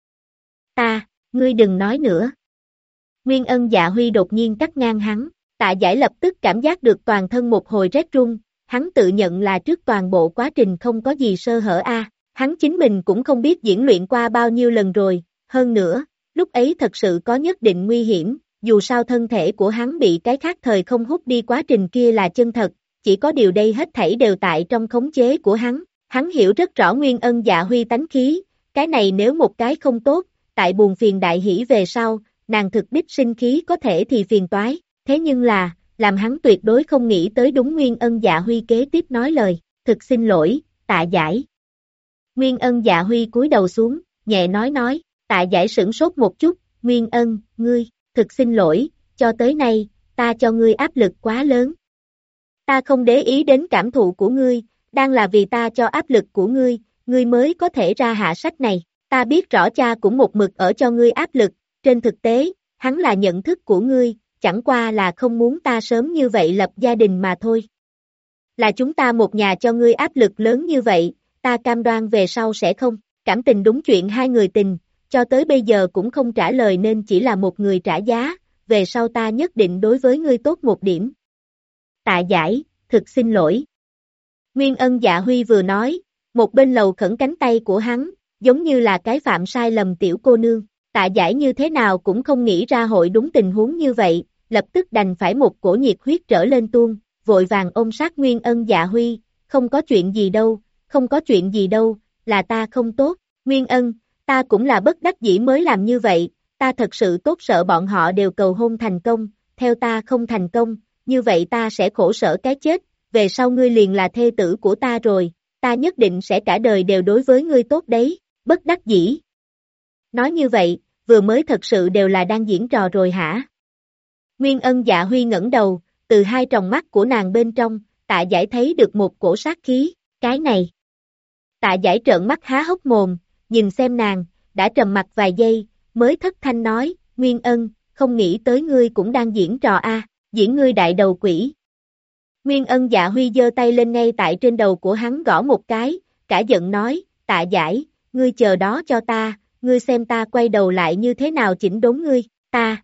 ngươi đừng nói nữa. Nguyên Ân Dạ Huy đột nhiên cắt ngang hắn, Tạ Giải lập tức cảm giác được toàn thân một hồi rét run, hắn tự nhận là trước toàn bộ quá trình không có gì sơ hở hắn chính mình cũng không biết diễn luyện qua bao nhiêu lần rồi, hơn nữa, lúc ấy thật sự có nhất định nguy hiểm, dù sao thân thể của hắn bị cái khác thời không hút đi quá trình kia là chân thật, chỉ có điều đây hết thảy đều tại trong khống chế của hắn hiểu rất rõ Nguyên Ân Dạ Huy tánh khí, cái này nếu một cái không tốt, tại buồn phiền đại hỷ về sau, nàng thực đích sinh khí có thể thì phiền toái, thế nhưng là, làm hắn tuyệt đối không nghĩ tới đúng Nguyên Ân Dạ Huy kế tiếp nói lời, thực xin lỗi, Tạ Giải. Nguyên Ân Dạ Huy cúi đầu xuống, nhẹ nói, Tạ Giải sửng sốt một chút, Nguyên Ân, ngươi, thực xin lỗi, cho tới nay, ta cho ngươi áp lực quá lớn. Ta không để ý đến cảm thụ của ngươi, đang là vì ta cho áp lực của ngươi mới có thể ra hạ sách này, ta biết rõ cha cũng một mực ở cho ngươi áp lực, trên thực tế, hắn là nhận thức của ngươi, chẳng qua là không muốn ta sớm như vậy lập gia đình mà thôi. Là chúng ta một nhà cho ngươi áp lực lớn như vậy, ta cam đoan về sau sẽ không, cảm tình đúng chuyện hai người tình, cho tới bây giờ cũng không trả lời nên chỉ là một người trả giá, về sau ta nhất định đối với ngươi tốt một điểm. Tạ Giải, thực xin lỗi. Nguyên Ân Dạ Huy vừa nói, một bên lầu khẩn cánh tay của hắn, giống như là cái phạm sai lầm tiểu cô nương. Tạ Giải như thế nào cũng không nghĩ ra hội đúng tình huống như vậy, lập tức đành phải một cổ nhiệt huyết trở lên tuôn, vội vàng ôm sát Nguyên Ân Dạ Huy, không có chuyện gì đâu, là ta không tốt, Nguyên Ân, ta cũng là bất đắc dĩ mới làm như vậy, ta thật sự tốt sợ bọn họ đều cầu hôn thành công, theo ta không thành công, như vậy ta sẽ khổ sở cái chết, về sau ngươi liền là thê tử của ta rồi, ta nhất định sẽ cả đời đều đối với ngươi tốt đấy, bất đắc dĩ. Nói như vậy, vừa mới thật sự đều là đang diễn trò rồi hả? Nguyên Ân Dạ Huy ngẩng đầu, từ hai tròng mắt của nàng bên trong, Tạ Giải thấy được một cổ sát khí, cái này. Tạ Giải trợn mắt há hốc mồm, nhìn xem nàng, đã trầm mặt vài giây, mới thất thanh nói, Nguyên Ân, không nghĩ tới ngươi cũng đang diễn trò diễn ngươi đại đầu quỷ. Nguyên Ân Dạ Huy giơ tay lên ngay tại trên đầu của hắn gõ một cái, cả giận nói, Tạ Giải, ngươi chờ đó cho ta, ngươi xem ta quay đầu lại như thế nào chỉnh đốn ngươi, ta.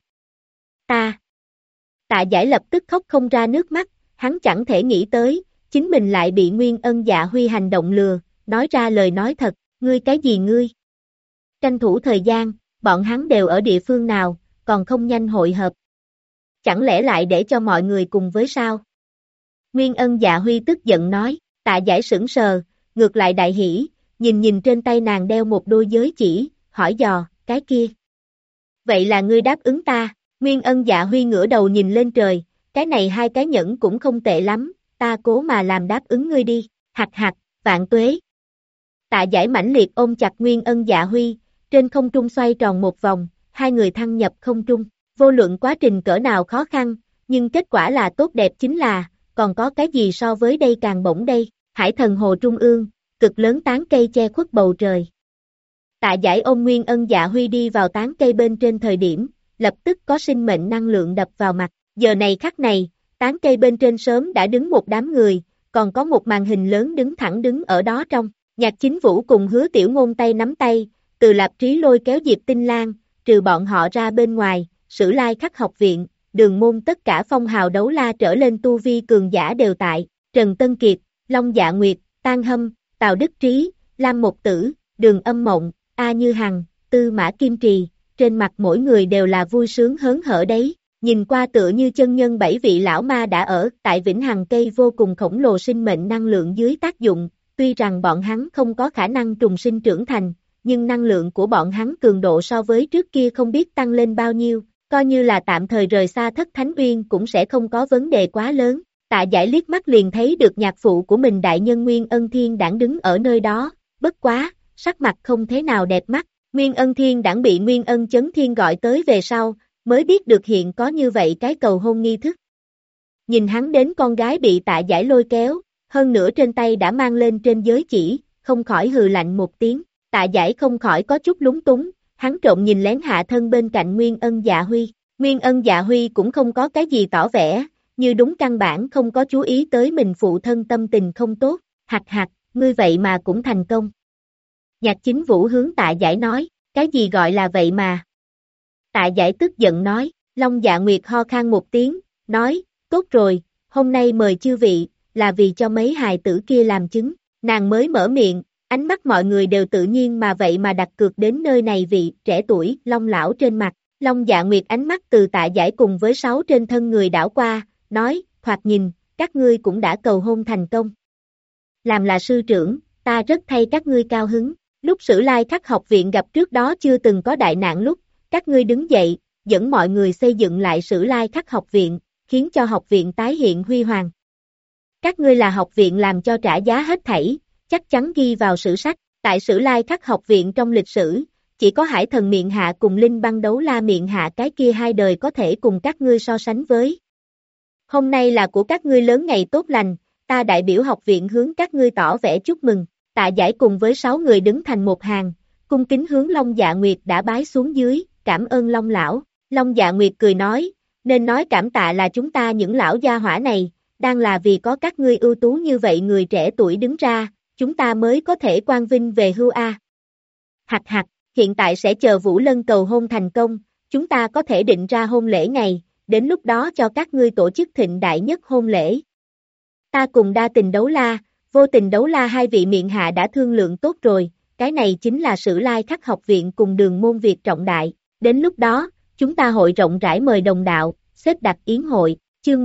Tạ Giải lập tức khóc không ra nước mắt, hắn chẳng thể nghĩ tới, chính mình lại bị Nguyên Ân Dạ Huy hành động lừa, nói ra lời nói thật, ngươi cái gì ngươi? Tranh thủ thời gian, bọn hắn đều ở địa phương nào, còn không nhanh hội hợp. Chẳng lẽ lại để cho mọi người cùng với sao? Nguyên Ân Dạ Huy tức giận nói, Tạ Giải sững sờ, ngược lại đại hỉ, nhìn trên tay nàng đeo một đôi giới chỉ, hỏi dò, cái kia. Vậy là ngươi đáp ứng ta, Nguyên Ân Dạ Huy ngửa đầu nhìn lên trời, cái này hai cái nhẫn cũng không tệ lắm, ta cố mà làm đáp ứng ngươi đi, hạc, vạn tuế. Tạ Giải mãnh liệt ôm chặt Nguyên Ân Dạ Huy, trên không trung xoay tròn một vòng, hai người thăng nhập không trung, vô luận quá trình cỡ nào khó khăn, nhưng kết quả là tốt đẹp chính là, còn có cái gì so với đây càng bổng đây, Hải Thần Hồ Trung ương, cực lớn tán cây che khuất bầu trời. Tạ Giải ôm Nguyên Ân Dạ Huy đi vào tán cây bên trên thời điểm, lập tức có sinh mệnh năng lượng đập vào mặt, giờ này khắc này, tán cây bên trên sớm đã đứng một đám người, còn có một màn hình lớn đứng ở đó trong, Nhạc Chính Vũ cùng Hứa Tiểu Ngôn tay nắm tay, Từ Lạp Trí lôi kéo Diệp Tinh Lan, trừ bọn họ ra bên ngoài, Sử Lai Khắc học viện, Đường Môn tất cả phong hào đấu la trở lên tu vi cường giả đều tại, Trần Tân Kiệt, Long Dạ Nguyệt, Tan Hâm, Tào Đức Trí, Lam Một Tử, Đường Âm Mộng, A Như Hằng, Tư Mã Kim Trì, trên mặt mỗi người đều là vui sướng hớn hở đấy, nhìn qua tựa như chân nhân 7 vị lão ma đã ở tại Vĩnh Hằng cây vô cùng khổng lồ sinh mệnh năng lượng dưới tác dụng, tuy rằng bọn hắn không có khả năng trùng sinh trưởng thành, nhưng năng lượng của bọn hắn cường độ so với trước kia không biết tăng lên bao nhiêu, coi như là tạm thời rời xa Thất Thánh Uyên cũng sẽ không có vấn đề quá lớn. Tạ Giải liếc mắt liền thấy được nhạc phụ của mình đại nhân Nguyên Ân Thiên Đản đứng ở nơi đó, bất quá, sắc mặt không thế nào đẹp mắt, Nguyên Ân Thiên Đản bị Nguyên Ân Chấn Thiên gọi tới về sau, mới biết được hiện có như vậy cái cầu hôn nghi thức. Nhìn hắn đến con gái bị Tạ Giải lôi kéo, hơn nữa trên tay đã mang lên trên giới chỉ, không khỏi hừ lạnh một tiếng, Tạ Giải không khỏi có chút lúng túng, hắn trộm nhìn lén hạ thân bên cạnh Nguyên Ân Dạ Huy, Nguyên Ân Dạ Huy cũng không có cái gì tỏ vẻ, như đúng căn bản không có chú ý tới mình phụ thân tâm tình không tốt, hạt, ngươi vậy mà cũng thành công. Nhạc Chính Vũ hướng Tạ Giải nói, cái gì gọi là vậy mà? Tạ Giải tức giận nói, Long Dạ Nguyệt ho khan một tiếng, nói, tốt rồi, hôm nay mời chư vị, là vì cho mấy hài tử kia làm chứng, nàng mới mở miệng, ánh mắt mọi người đều tự nhiên mà vậy mà đặt cược đến nơi này vị trẻ tuổi, Long lão trên mặt, Long Dạ Nguyệt ánh mắt từ Tạ Giải cùng với 6 trên thân người đảo qua, nói, thoạt nhìn, các ngươi cũng đã cầu hôn thành công. Làm là sư trưởng, ta rất thay các ngươi cao hứng, lúc Sử Lai Khắc học viện gặp trước đó chưa từng có đại nạn lúc, các ngươi đứng dậy, dẫn mọi người xây dựng lại Sử Lai Khắc học viện, khiến cho học viện tái hiện huy hoàng. Các ngươi là học viện làm cho trả giá hết thảy, chắc chắn ghi vào sử sách, tại Sử Lai Khắc học viện trong lịch sử, chỉ có Hải Thần Miện Hạ cùng Linh Băng Đấu La Miện Hạ cái kia hai đời có thể cùng các ngươi so sánh với. Hôm nay là của các ngươi lớn ngày tốt lành, ta đại biểu học viện hướng các ngươi tỏ vẻ chúc mừng, Tạ Giải cùng với 6 người đứng thành một hàng, cung kính hướng Long Dạ Nguyệt đã bái xuống dưới, cảm ơn Long lão, Long Dạ Nguyệt cười nói, nên nói cảm tạ là chúng ta những lão gia hỏa này, đang là vì có các ngươi ưu tú như vậy người trẻ tuổi đứng ra, chúng ta mới có thể quang vinh về hưu a. Hạt, hiện tại sẽ chờ Vũ Lân cầu hôn thành công, chúng ta có thể định ra hôn lễ ngày, đến lúc đó cho các ngươi tổ chức thịnh đại nhất hôn lễ. Ta cùng Đa Tình Đấu La, Vô Tình Đấu La hai vị miện hạ đã thương lượng tốt rồi, cái này chính là Sử Lai Khắc học viện cùng Đường Môn việc trọng đại, đến lúc đó, chúng ta hội rộng rãi mời đồng đạo, xếp đặt yến hội, chương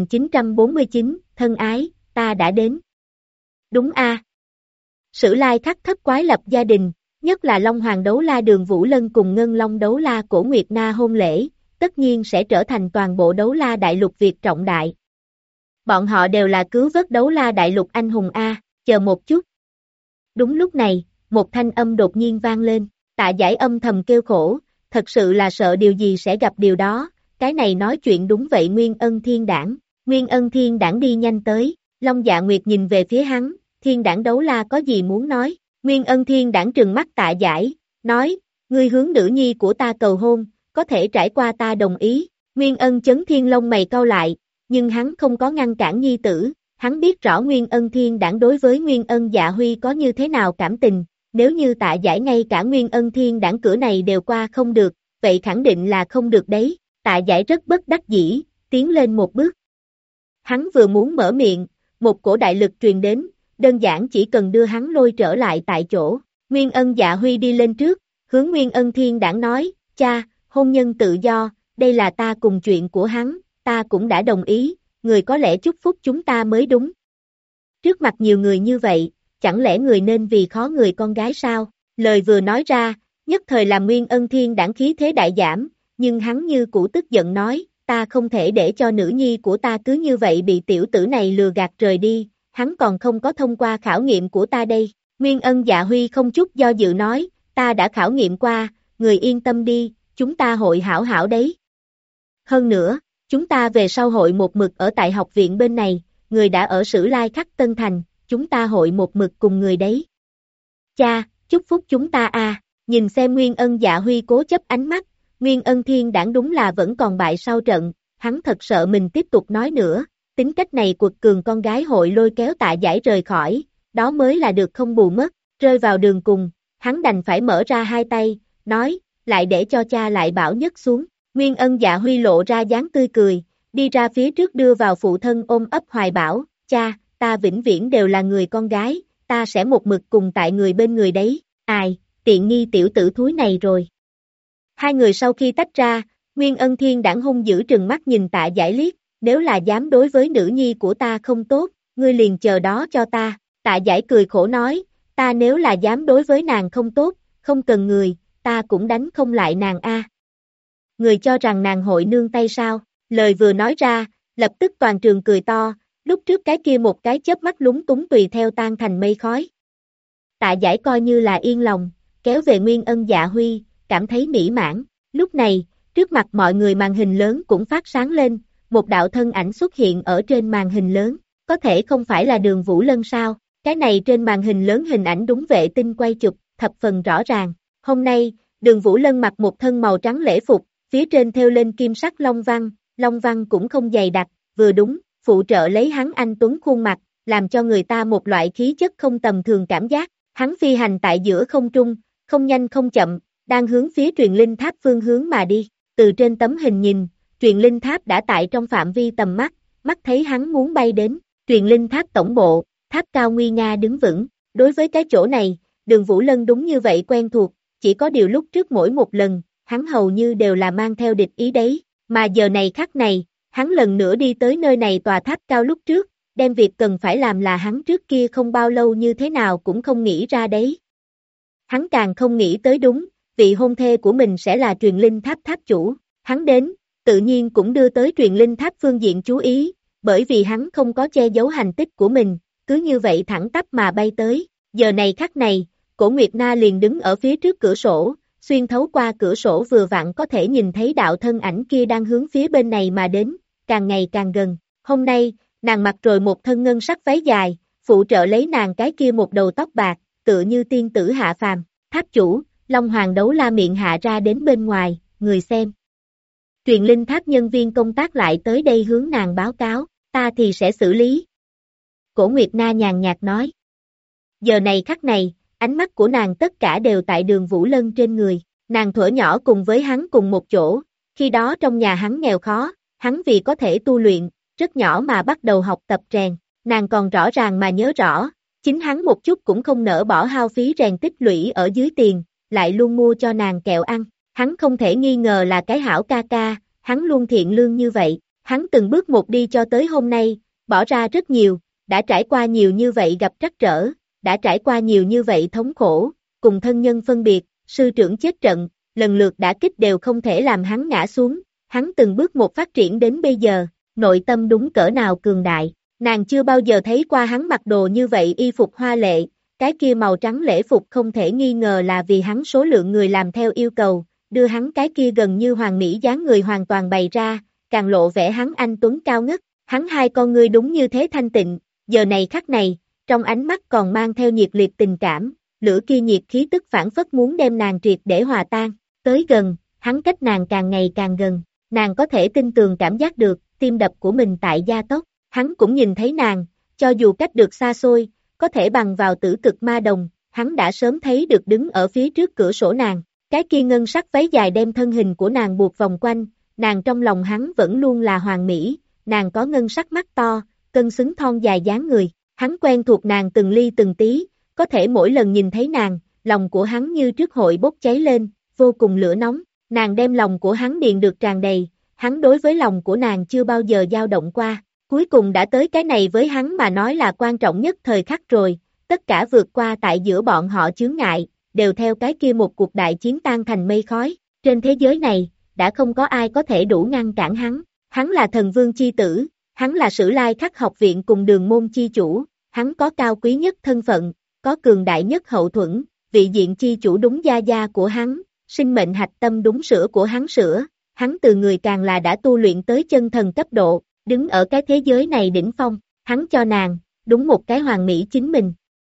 1949, thân ái, ta đã đến. Đúng a. Sử Lai Khắc thất quái lập gia đình, nhất là Long Hoàng Đấu La Đường Vũ Lân cùng Ngân Long Đấu La Cổ Nguyệt Na hôn lễ, tất nhiên sẽ trở thành toàn bộ Đấu La Đại Lục việc trọng đại. Bọn họ đều là cứu vớt Đấu La Đại Lục anh hùng a, chờ một chút. Đúng lúc này, một thanh âm đột nhiên vang lên, Tạ Giải âm thầm kêu khổ, thật sự là sợ điều gì sẽ gặp điều đó, cái này nói chuyện đúng vậy Nguyên Ân Thiên Đản, Nguyên Ân Thiên Đản đi nhanh tới, Long Dạ Nguyệt nhìn về phía hắn, Thiên Đản Đấu La có gì muốn nói, Nguyên Ân Thiên Đản trừng mắt Tạ Giải, nói, ngươi hướng nữ nhi của ta cầu hôn, có thể trải qua ta đồng ý, Nguyên Ân Chấn Thiên lông mày cau lại, nhưng hắn không có ngăn cản nhi tử, hắn biết rõ Nguyên Ân Thiên Đản đối với Nguyên Ân Dạ Huy có như thế nào cảm tình, nếu như Tạ Giải ngay cả Nguyên Ân Thiên Đản cửa này đều qua không được, vậy khẳng định là không được đấy, Tạ Giải rất bất đắc dĩ, tiến lên một bước. Hắn vừa muốn mở miệng, một cổ đại lực truyền đến, đơn giản chỉ cần đưa hắn lôi trở lại tại chỗ, Nguyên Ân Dạ Huy đi lên trước, hướng Nguyên Ân Thiên Đản nói, cha, hôn nhân tự do, đây là ta cùng chuyện của hắn, ta cũng đã đồng ý, người có lẽ chúc phúc chúng ta mới đúng. Trước mặt nhiều người như vậy, chẳng lẽ người nên vì khó người con gái sao? Lời vừa nói ra, nhất thời làm Nguyên Ân Thiên Đản khí thế đại giảm, nhưng hắn như cũ tức giận nói, ta không thể để cho nữ nhi của ta cứ như vậy bị tiểu tử này lừa gạt rời đi, hắn còn không có thông qua khảo nghiệm của ta đây. Nguyên Ân Dạ Huy không chút do dự nói, ta đã khảo nghiệm qua, người yên tâm đi, chúng ta hội hảo hảo đấy. Hơn nữa, chúng ta về sau hội một mực ở tại học viện bên này, người đã ở Sử Lai Khắc Tân Thành, chúng ta hội một mực cùng người đấy. Cha, chúc phúc chúng ta a. Nhìn xem Nguyên Ân Dạ Huy cố chấp ánh mắt, Nguyên Ân Thiên Đãng đúng là vẫn còn bại sau trận, hắn thật sợ mình tiếp tục nói nữa, tính cách này quật cường con gái hội lôi kéo Tạ Giải rời khỏi, đó mới là được không bù mất, rơi vào đường cùng, hắn đành phải mở ra hai tay, nói, lại để cho cha lại bảo nhất xuống, Nguyên Ân Dạ Huy lộ ra dáng tươi cười, đi ra phía trước đưa vào phụ thân ôm ấp hoài bảo, cha, ta vĩnh viễn đều là người con gái, ta sẽ một mực cùng tại người bên người đấy, ai, tiện nghi tiểu tử thúi này rồi. Hai người sau khi tách ra, Nguyên Ân Thiên Đãng hung dữ trừng mắt nhìn Tạ Giải liếc, nếu là dám đối với nữ nhi của ta không tốt, ngươi liền chờ đó cho ta, Tạ Giải cười khổ nói, ta nếu là dám đối với nàng không tốt, không cần người, ta cũng đánh không lại nàng a. Người cho rằng nàng hội nương tay sao, lời vừa nói ra, lập tức toàn trường cười to, lúc trước cái kia một cái chớp mắt lúng túng tùy theo tan thành mây khói. Tạ Giải coi như là yên lòng, kéo về Nguyên Ân Dạ Huy, cảm thấy mỹ mãn, lúc này, trước mặt mọi người màn hình lớn cũng phát sáng lên, một đạo thân ảnh xuất hiện ở trên màn hình lớn, có thể không phải là Đường Vũ Lân sao, cái này trên màn hình lớn hình ảnh đúng vệ tinh quay chụp, thập phần rõ ràng, hôm nay, Đường Vũ Lân mặc một thân màu trắng lễ phục, phía trên thêu lên kim sắc long văn cũng không dày đặc, vừa đúng, phụ trợ lấy hắn anh tuấn khuôn mặt, làm cho người ta một loại khí chất không tầm thường cảm giác, hắn phi hành tại giữa không trung, không nhanh không chậm, đang hướng phía truyền linh tháp phương hướng mà đi, từ trên tấm hình nhìn, truyền linh tháp đã tại trong phạm vi tầm mắt, mắt thấy hắn muốn bay đến, truyền linh tháp tổng bộ, tháp cao nguy nga đứng vững, đối với cái chỗ này, Đường Vũ Lân đúng như vậy quen thuộc, chỉ có điều lúc trước mỗi một lần, hắn hầu như đều là mang theo địch ý đấy, mà giờ này khắc này, hắn lần nữa đi tới nơi này tòa tháp cao lúc trước, đem việc cần phải làm là hắn trước kia không bao lâu như thế nào cũng không nghĩ ra đấy. Hắn càng không nghĩ tới đúng, vị hôn thê của mình sẽ là truyền linh tháp tháp chủ, hắn đến, tự nhiên cũng đưa tới truyền linh tháp phương diện chú ý, bởi vì hắn không có che giấu hành tích của mình, cứ như vậy thẳng tắp mà bay tới, giờ này khắc này, Cổ Nguyệt Na liền đứng ở phía trước cửa sổ, xuyên thấu qua cửa sổ vừa vặn có thể nhìn thấy đạo thân ảnh kia đang hướng phía bên này mà đến, càng ngày càng gần, hôm nay, nàng mặc rồi một thân ngân sắc váy dài, phụ trợ lấy nàng cái kia một đầu tóc bạc, tựa như tiên tử hạ phàm, tháp chủ, Long Hoàng Đấu La miệng hạ ra đến bên ngoài, người xem. Truyền linh tháp nhân viên công tác lại tới đây hướng nàng báo cáo, ta thì sẽ xử lý. Cổ Nguyệt Na nhàn nhạt nói. Giờ này khắc này, ánh mắt của nàng tất cả đều tại Đường Vũ Lân trên người, nàng thuở nhỏ cùng với hắn cùng một chỗ, khi đó trong nhà hắn nghèo khó, hắn vì có thể tu luyện, rất nhỏ mà bắt đầu học tập rèn, nàng còn rõ ràng mà nhớ rõ, chính hắn một chút cũng không nỡ bỏ hao phí rèn tích lũy ở dưới tiền, lại luôn mua cho nàng kẹo ăn, hắn không thể nghi ngờ là cái hảo ca ca, hắn luôn thiện lương như vậy, hắn từng bước một đi cho tới hôm nay, bỏ ra rất nhiều, đã trải qua nhiều như vậy gặp trắc trở, đã trải qua nhiều như vậy thống khổ, cùng thân nhân phân biệt, sư trưởng chết trận, lần lượt đả kích đều không thể làm hắn ngã xuống, hắn từng bước một phát triển đến bây giờ, nội tâm đúng cỡ nào cường đại, nàng chưa bao giờ thấy qua hắn mặc đồ như vậy y phục hoa lệ, cái kia màu trắng lễ phục không thể nghi ngờ là vì hắn số lượng người làm theo yêu cầu, đưa hắn cái kia gần như hoàng mỹ dáng người hoàn toàn bày ra, càng lộ vẻ hắn anh tuấn cao ngất, hắn hai con ngươi đúng như thế thanh tịnh, giờ này khắc này, trong ánh mắt còn mang theo nhiệt liệt tình cảm, lửa kia nhiệt khí tức phản phất muốn đem nàng triệt để hòa tan, tới gần, hắn cách nàng càng ngày càng gần, nàng có thể tin tường cảm giác được, tim đập của mình tại gia tốc, hắn cũng nhìn thấy nàng, cho dù cách được xa xôi, có thể bằng vào tử cực ma đồng, hắn đã sớm thấy được đứng ở phía trước cửa sổ nàng, cái kia ngân sắc váy dài đem thân hình của nàng buộc vòng quanh, nàng trong lòng hắn vẫn luôn là hoàn mỹ, nàng có ngân sắc mắt to, cân xứng thon dài dáng người, hắn quen thuộc nàng từng ly từng tí, có thể mỗi lần nhìn thấy nàng, lòng của hắn như trước hội bốc cháy lên, vô cùng lửa nóng, nàng đem lòng của hắn điền được tràn đầy, hắn đối với lòng của nàng chưa bao giờ dao động qua, cuối cùng đã tới cái này với hắn mà nói là quan trọng nhất thời khắc rồi, tất cả vượt qua tại giữa bọn họ chướng ngại, đều theo cái kia một cuộc đại chiến tan thành mây khói, trên thế giới này, đã không có ai có thể đủ ngăn cản hắn là thần vương chi tử, hắn là Sử Lai Khắc học viện cùng Đường môn chi chủ, hắn có cao quý nhất thân phận, có cường đại nhất hậu thuẫn, vị diện chi chủ đúng gia gia của hắn, sinh mệnh hạch tâm đúng sữa của hắn từ người càng là đã tu luyện tới chân thần cấp độ, đứng ở cái thế giới này đỉnh phong, hắn cho nàng, đúng một cái hoàn mỹ chính mình.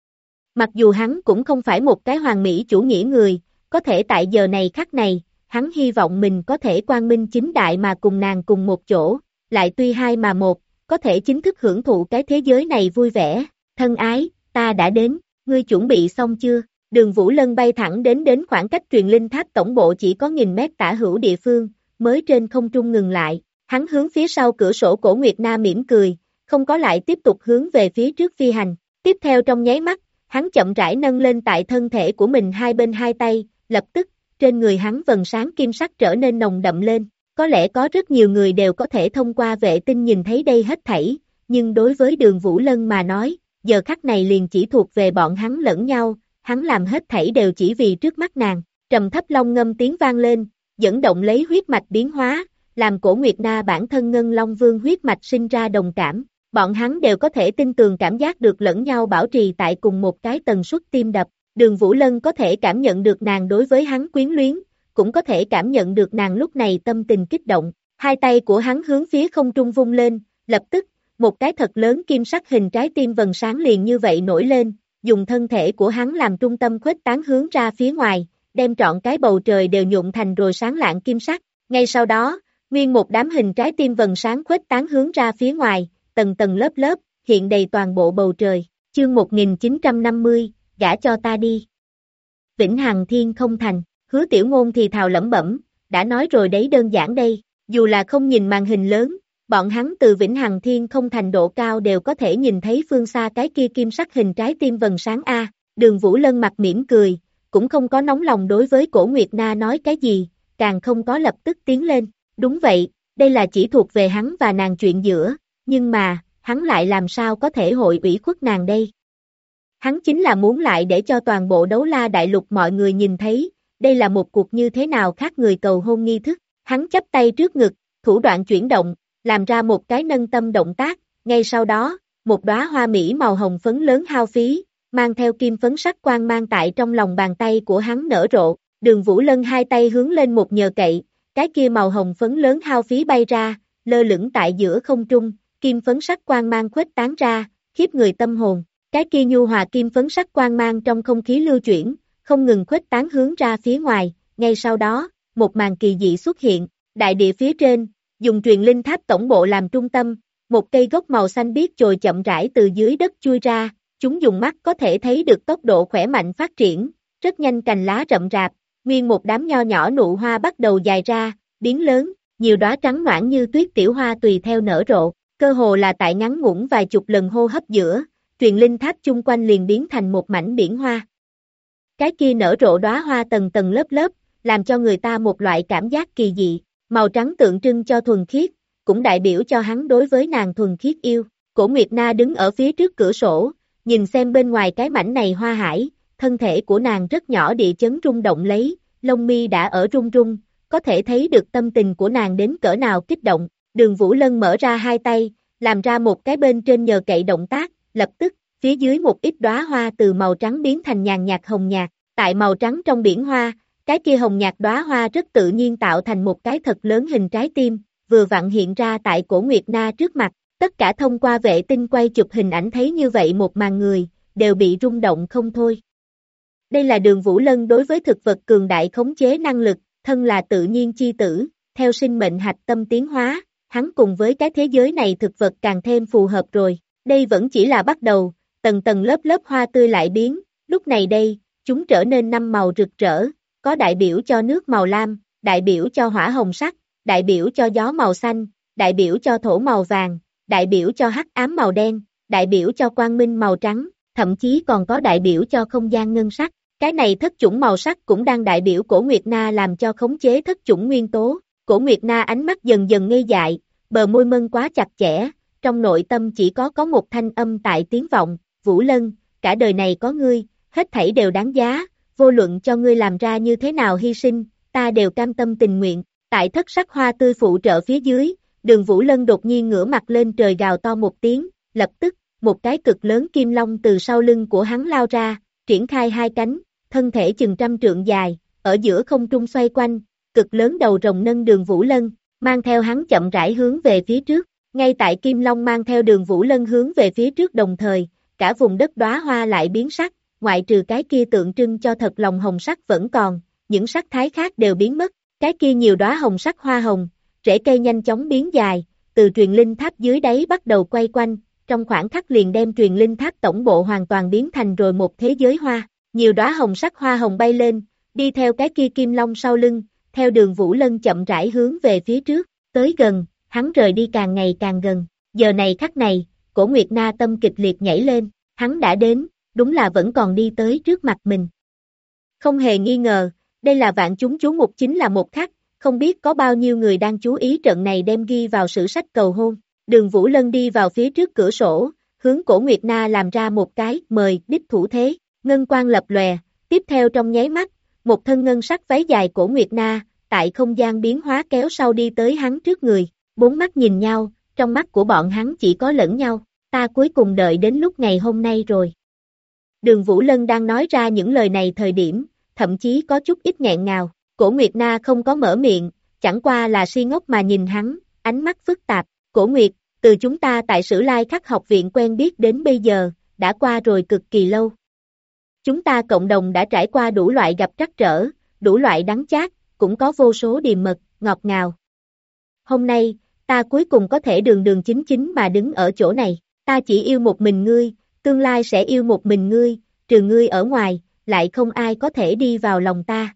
Mặc dù hắn cũng không phải một cái hoàn mỹ chủ nghĩa người, có thể tại giờ này khắc này, hắn hy vọng mình có thể quang minh chính đại mà cùng nàng cùng một chỗ, lại tuy hai mà một, có thể chính thức hưởng thụ cái thế giới này vui vẻ. Thân ái, ta đã đến, ngươi chuẩn bị xong chưa? Đường Vũ Lân bay thẳng đến khoảng cách truyền linh tháp tổng bộ chỉ có 1000 mét tả hữu địa phương, mới trên không trung ngừng lại. Hắn hướng phía sau cửa sổ Cổ Nguyệt Na mỉm cười, không có lại tiếp tục hướng về phía trước phi hành. Tiếp theo trong nháy mắt, hắn chậm rãi nâng lên tại thân thể của mình hai bên hai tay, lập tức, trên người hắn vầng sáng kim sắc trở nên nồng đậm lên. Có lẽ có rất nhiều người đều có thể thông qua vệ tinh nhìn thấy đây hết thảy, nhưng đối với Đường Vũ Lân mà nói, giờ khắc này liền chỉ thuộc về bọn hắn lẫn nhau, hắn làm hết thảy đều chỉ vì trước mắt nàng. Trầm thấp long ngâm tiếng vang lên, dẫn động lấy huyết mạch biến hóa, làm Cổ Nguyệt Na bản thân Ngân Long Vương huyết mạch sinh ra đồng cảm. Bọn hắn đều có thể tin tường cảm giác được lẫn nhau bảo trì tại cùng một cái tần suất tim đập. Đường Vũ Lân có thể cảm nhận được nàng đối với hắn quyến luyến, cũng có thể cảm nhận được nàng lúc này tâm tình kích động. Hai tay của hắn hướng phía không trung vung lên, lập tức, một cái thật lớn kim sắc hình trái tim vầng sáng liền như vậy nổi lên, dùng thân thể của hắn làm trung tâm khuếch tán hướng ra phía ngoài, đem trọn cái bầu trời đều nhuộm thành rồi sáng lạng kim sắc. Ngay sau đó, nguyên một đám hình trái tim vầng sáng khuếch tán hướng ra phía ngoài, tầng tầng lớp lớp, hiện đầy toàn bộ bầu trời. Chương 1950, gả cho ta đi. Vĩnh Hằng Thiên không thành, Hứa Tiểu Ngôn thì thào lẩm bẩm, đã nói rồi đấy, đơn giản đây, dù là không nhìn màn hình lớn, bọn hắn từ Vĩnh Hằng Thiên không thành độ cao đều có thể nhìn thấy phương xa cái kia kim sắc hình trái tim vầng sáng A. Đường Vũ Lân mặt mỉm cười, cũng không có nóng lòng đối với Cổ Nguyệt Na nói cái gì, càng không có lập tức tiến lên. Đúng vậy, đây là chỉ thuộc về hắn và nàng chuyện giữa, nhưng mà, hắn lại làm sao có thể hội ủy khuất nàng đây? Hắn chính là muốn lại để cho toàn bộ Đấu La Đại Lục mọi người nhìn thấy, đây là một cuộc như thế nào khác người cầu hôn nghi thức. Hắn chắp tay trước ngực, thủ đoạn chuyển động, làm ra một cái nâng tâm động tác, ngay sau đó, một đóa hoa mỹ màu hồng phấn lớn hao phí, mang theo kim phấn sắc quang mang tại trong lòng bàn tay của hắn nở rộ. Đường Vũ Lân hai tay hướng lên một nhờ cậy, cái kia màu hồng phấn lớn hao phí bay ra, lơ lửng tại giữa không trung, kim phấn sắc quang mang khuếch tán ra, khiếp người tâm hồn. Cái kia nhu hòa kim phấn sắc quang mang trong không khí lưu chuyển, không ngừng khuếch tán hướng ra phía ngoài. Ngay sau đó, một màn kỳ dị xuất hiện, đại địa phía trên, dùng truyền linh tháp tổng bộ làm trung tâm, một cây gốc màu xanh biếc chồi chậm rãi từ dưới đất chui ra, chúng dùng mắt có thể thấy được tốc độ khỏe mạnh phát triển, rất nhanh cành lá rậm rạp, nguyên một đám nho nhỏ nụ hoa bắt đầu dài ra, biến lớn, nhiều đóa trắng noãn như tuyết tiểu hoa tùy theo nở rộ, cơ hồ là tại ngắn ngủn vài chục lần hô hấp giữa, truyền linh tháp chung quanh liền biến thành một mảnh biển hoa. Cái kia nở rộ đóa hoa tầng tầng lớp lớp, làm cho người ta một loại cảm giác kỳ dị, màu trắng tượng trưng cho thuần khiết, cũng đại biểu cho hắn đối với nàng thuần khiết yêu. Cổ Nguyệt Na đứng ở phía trước cửa sổ, nhìn xem bên ngoài cái mảnh này hoa hải, thân thể của nàng rất nhỏ địa chấn rung động lấy, lông mi đã ở rung rung, có thể thấy được tâm tình của nàng đến cỡ nào kích động. Đường Vũ Lân mở ra hai tay, làm ra một cái bên trên nhờ cậy động tác, lập tức, phía dưới một ít đóa hoa từ màu trắng biến thành nhàn nhạt hồng nhạt, tại màu trắng trong biển hoa, cái kia hồng nhạt đóa hoa rất tự nhiên tạo thành một cái thật lớn hình trái tim, vừa vặn hiện ra tại Cổ Nguyệt Na trước mặt. Tất cả thông qua vệ tinh quay chụp hình ảnh thấy như vậy một màn người, đều bị rung động không thôi. Đây là Đường Vũ Lân đối với thực vật cường đại khống chế năng lực, thân là tự nhiên chi tử, theo sinh mệnh hạch tâm tiến hóa, hắn cùng với cái thế giới này thực vật càng thêm phù hợp rồi. Đây vẫn chỉ là bắt đầu, tầng tầng lớp lớp hoa tươi lại biến, lúc này đây, chúng trở nên 5 màu rực rỡ, có đại biểu cho nước màu lam, đại biểu cho hỏa hồng sắc, đại biểu cho gió màu xanh, đại biểu cho thổ màu vàng, đại biểu cho hắc ám màu đen, đại biểu cho quang minh màu trắng, thậm chí còn có đại biểu cho không gian ngân sắc. Cái này thất chủng màu sắc cũng đang đại biểu Cổ Nguyệt Na làm cho khống chế thất chủng nguyên tố. Cổ Nguyệt Na ánh mắt dần dần ngây dại, bờ môi mân quá chặt chẽ, trong nội tâm chỉ có một thanh âm tại tiếng vọng, Vũ Lân, cả đời này có ngươi, hết thảy đều đáng giá, vô luận cho ngươi làm ra như thế nào hy sinh, ta đều cam tâm tình nguyện. Tại thất sắc hoa tươi phụ trợ phía dưới, Đường Vũ Lân đột nhiên ngửa mặt lên trời gào to một tiếng, lập tức, một cái cực lớn kim long từ sau lưng của hắn lao ra, triển khai hai cánh, thân thể chừng 100 trượng dài, ở giữa không trung xoay quanh, cực lớn đầu rồng nâng Đường Vũ Lân, mang theo hắn chậm rãi hướng về phía trước. Ngay tại Kim Long mang theo Đường Vũ Lân hướng về phía trước đồng thời, cả vùng đất đóa hoa lại biến sắc, ngoại trừ cái kia tượng trưng cho thật lòng hồng sắc vẫn còn, những sắc thái khác đều biến mất, cái kia nhiều đóa hồng sắc hoa hồng, rễ cây nhanh chóng biến dài, từ truyền linh tháp dưới đáy bắt đầu quay quanh, trong khoảng khắc liền đem truyền linh tháp tổng bộ hoàn toàn biến thành rồi một thế giới hoa, nhiều đóa hồng sắc hoa hồng bay lên, đi theo cái kia kim long sau lưng, theo đường Vũ Lân chậm rãi hướng về phía trước, tới gần, hắn rời đi càng ngày càng gần, giờ này khắc này, Cổ Nguyệt Na tâm kịch liệt nhảy lên, hắn đã đến, đúng là vẫn còn đi tới trước mặt mình. Không hề nghi ngờ, đây là vạn chúng chú mục chính là một khắc, không biết có bao nhiêu người đang chú ý trận này đem ghi vào sử sách cầu hôn. Đường Vũ Lân đi vào phía trước cửa sổ, hướng Cổ Nguyệt Na làm ra một cái mời đích thủ thế, ngân quang lập lòe, tiếp theo trong nháy mắt, một thân ngân sắc váy dài Cổ Nguyệt Na, tại không gian biến hóa kéo sau đi tới hắn trước người, bốn mắt nhìn nhau, trong mắt của bọn hắn chỉ có lẫn nhau, ta cuối cùng đợi đến lúc ngày hôm nay rồi. Đường Vũ Lân đang nói ra những lời này thời điểm, thậm chí có chút ít nghẹn ngào, Cổ Nguyệt Na không có mở miệng, chẳng qua là si ngốc mà nhìn hắn, ánh mắt phức tạp, Cổ Nguyệt, từ chúng ta tại Sử Lai Khắc học viện quen biết đến bây giờ, đã qua rồi cực kỳ lâu. Chúng ta cộng đồng đã trải qua đủ loại gặp trắc trở, đủ loại đắng chát, cũng có vô số điềm mật, ngọt ngào. Hôm nay, ta cuối cùng có thể đường đường chính chính mà đứng ở chỗ này, ta chỉ yêu một mình ngươi, tương lai sẽ yêu một mình ngươi, trừ ngươi ở ngoài, lại không ai có thể đi vào lòng ta.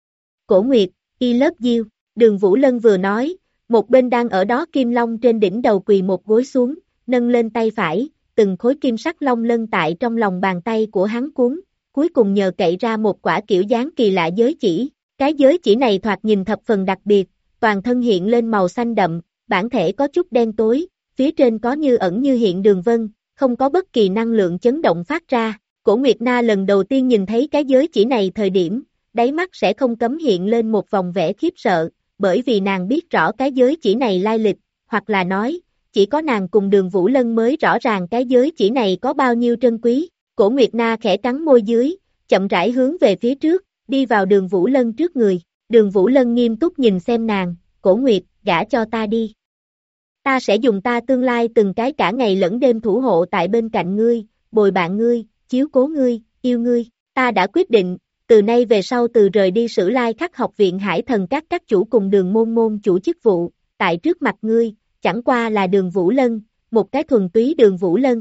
Cổ Nguyệt, I love you, Đường Vũ Lân vừa nói, một bên đang ở đó kim long trên đỉnh đầu quỳ một gối xuống, nâng lên tay phải, từng khối kim sắc long lân tại trong lòng bàn tay của hắn cuốn, cuối cùng nhờ cậy ra một quả kiểu dáng kỳ lạ giới chỉ, cái giới chỉ này thoạt nhìn thập phần đặc biệt, toàn thân hiện lên màu xanh đậm, bản thể có chút đen tối, phía trên có như ẩn như hiện đường vân, không có bất kỳ năng lượng chấn động phát ra. Cổ Nguyệt Na lần đầu tiên nhìn thấy cái giới chỉ này thời điểm, đáy mắt sẽ không cấm hiện lên một vòng vẻ khiếp sợ, bởi vì nàng biết rõ cái giới chỉ này lai lịch, hoặc là nói, chỉ có nàng cùng Đường Vũ Lân mới rõ ràng cái giới chỉ này có bao nhiêu trân quý. Cổ Nguyệt Na khẽ cắn môi dưới, chậm rãi hướng về phía trước, đi vào Đường Vũ Lân trước người. Đường Vũ Lân nghiêm túc nhìn xem nàng, Cổ Nguyệt, gả cho ta đi. Ta sẽ dùng ta tương lai từng cái cả ngày lẫn đêm thủ hộ tại bên cạnh ngươi, bồi bạn ngươi, chiếu cố ngươi, yêu ngươi. Ta đã quyết định, từ nay về sau từ rời đi Sử Lai Khắc học viện Hải Thần các chủ cùng Đường môn môn chủ chức vụ, tại trước mặt ngươi, chẳng qua là Đường Vũ Lân, một cái thuần túy Đường Vũ Lân.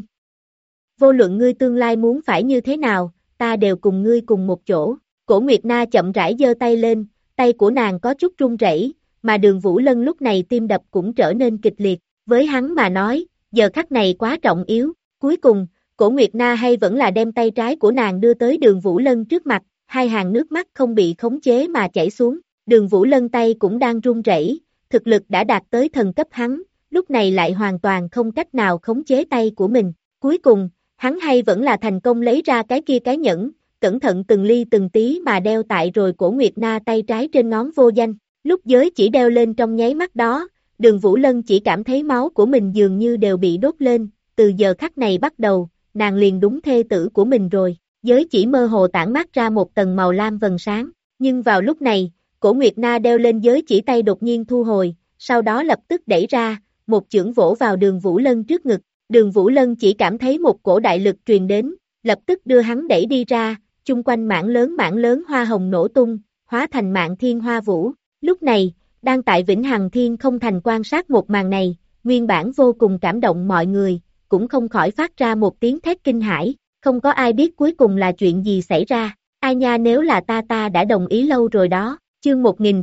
Vô luận ngươi tương lai muốn phải như thế nào, ta đều cùng ngươi cùng một chỗ. Cổ Nguyệt Na chậm rãi giơ tay lên, tay của nàng có chút run rẩy, mà Đường Vũ Lân lúc này tim đập cũng trở nên kịch liệt, với hắn mà nói, giờ khắc này quá trọng yếu. Cuối cùng, Cổ Nguyệt Na hay vẫn là đem tay trái của nàng đưa tới Đường Vũ Lân trước mặt, hai hàng nước mắt không bị khống chế mà chảy xuống. Đường Vũ Lân tay cũng đang run rẩy, thực lực đã đạt tới thần cấp hắn, lúc này lại hoàn toàn không cách nào khống chế tay của mình. Cuối cùng, hắn hay vẫn là thành công lấy ra cái kia cái nhẫn, cẩn thận từng ly từng tí mà đeo tại rồi Cổ Nguyệt Na tay trái trên ngón vô danh. Lúc giới chỉ đeo lên trong nháy mắt đó, Đường Vũ Lân chỉ cảm thấy máu của mình dường như đều bị đốt lên, từ giờ khắc này bắt đầu, nàng liền đúng thê tử của mình rồi. Giới chỉ mơ hồ tản mát ra một tầng màu lam vầng sáng, nhưng vào lúc này, Cổ Nguyệt Na đeo lên giới chỉ tay đột nhiên thu hồi, sau đó lập tức đẩy ra, một chưởng vỗ vào Đường Vũ Lân trước ngực. Đường Vũ Lân chỉ cảm thấy một cổ đại lực truyền đến, lập tức đưa hắn đẩy đi ra, chung quanh mảng lớn hoa hồng nổ tung, hóa thành mạn thiên hoa vũ. Lúc này, đang tại Vĩnh Hằng Thiên không thành quan sát một màn này, nguyên bản vô cùng cảm động mọi người, cũng không khỏi phát ra một tiếng thét kinh hãi, không có ai biết cuối cùng là chuyện gì xảy ra. Ai nha, nếu là ta đã đồng ý lâu rồi đó. Chương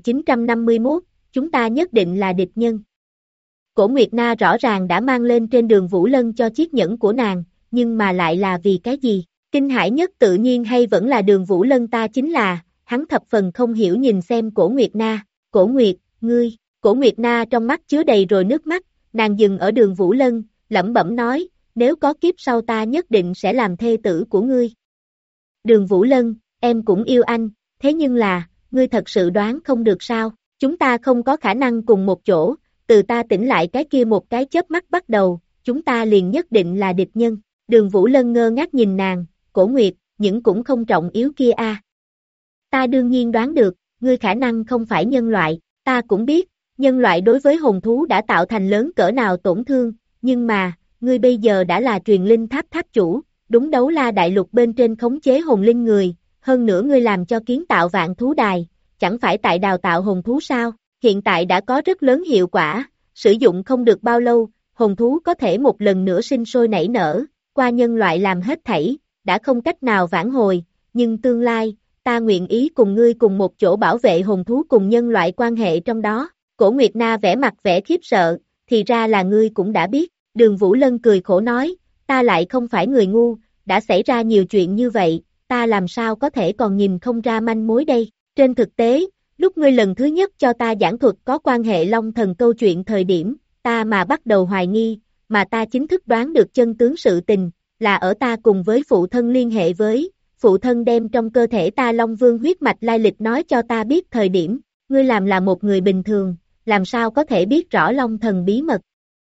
1951, chúng ta nhất định là địch nhân. Cổ Nguyệt Na rõ ràng đã mang lên trên Đường Vũ Lân cho chiếc nhẫn của nàng, nhưng mà lại là vì cái gì? Kinh hãi nhất tự nhiên hay vẫn là Đường Vũ Lân ta chính là, hắn thập phần không hiểu nhìn xem Cổ Nguyệt Na. Cổ Nguyệt, ngươi, Cổ Nguyệt Na trong mắt chứa đầy rồi nước mắt, nàng dừng ở Đường Vũ Lân, lẩm bẩm nói, nếu có kiếp sau ta nhất định sẽ làm thê tử của ngươi. Đường Vũ Lân, em cũng yêu anh, thế nhưng là, ngươi thật sự đoán không được sao, chúng ta không có khả năng cùng một chỗ, từ ta tỉnh lại cái kia một cái chớp mắt bắt đầu, chúng ta liền nhất định là địch nhân. Đường Vũ Lân ngơ ngác nhìn nàng, Cổ Nguyệt, những cũng không trọng yếu kia a. Ta đương nhiên đoán được, ngươi khả năng không phải nhân loại, ta cũng biết, nhân loại đối với hồn thú đã tạo thành lớn cỡ nào tổn thương, nhưng mà, ngươi bây giờ đã là truyền linh tháp tháp chủ, đúng đấu la đại lục bên trên khống chế hồn linh người, hơn nữa ngươi làm cho kiến tạo vạn thú đài, chẳng phải tại đào tạo hồn thú sao, hiện tại đã có rất lớn hiệu quả, sử dụng không được bao lâu, hồn thú có thể một lần nữa sinh sôi nảy nở, qua nhân loại làm hết thảy, đã không cách nào vãn hồi, nhưng tương lai, ta nguyện ý cùng ngươi cùng một chỗ bảo vệ hồn thú cùng nhân loại quan hệ trong đó. Cổ Nguyệt Na vẻ mặt vẻ khiếp sợ, thì ra là ngươi cũng đã biết, Đường Vũ Lân cười khổ nói, ta lại không phải người ngu, đã xảy ra nhiều chuyện như vậy, ta làm sao có thể còn nhìn không ra manh mối đây, trên thực tế, lúc ngươi lần thứ nhất cho ta giảng thuật có quan hệ Long Thần câu chuyện thời điểm, ta mà bắt đầu hoài nghi, mà ta chính thức đoán được chân tướng sự tình, là ở ta cùng với phụ thân liên hệ với, phụ thân đem trong cơ thể ta Long Vương huyết mạch lai lịch nói cho ta biết thời điểm, ngươi làm là một người bình thường, làm sao có thể biết rõ Long Thần bí mật.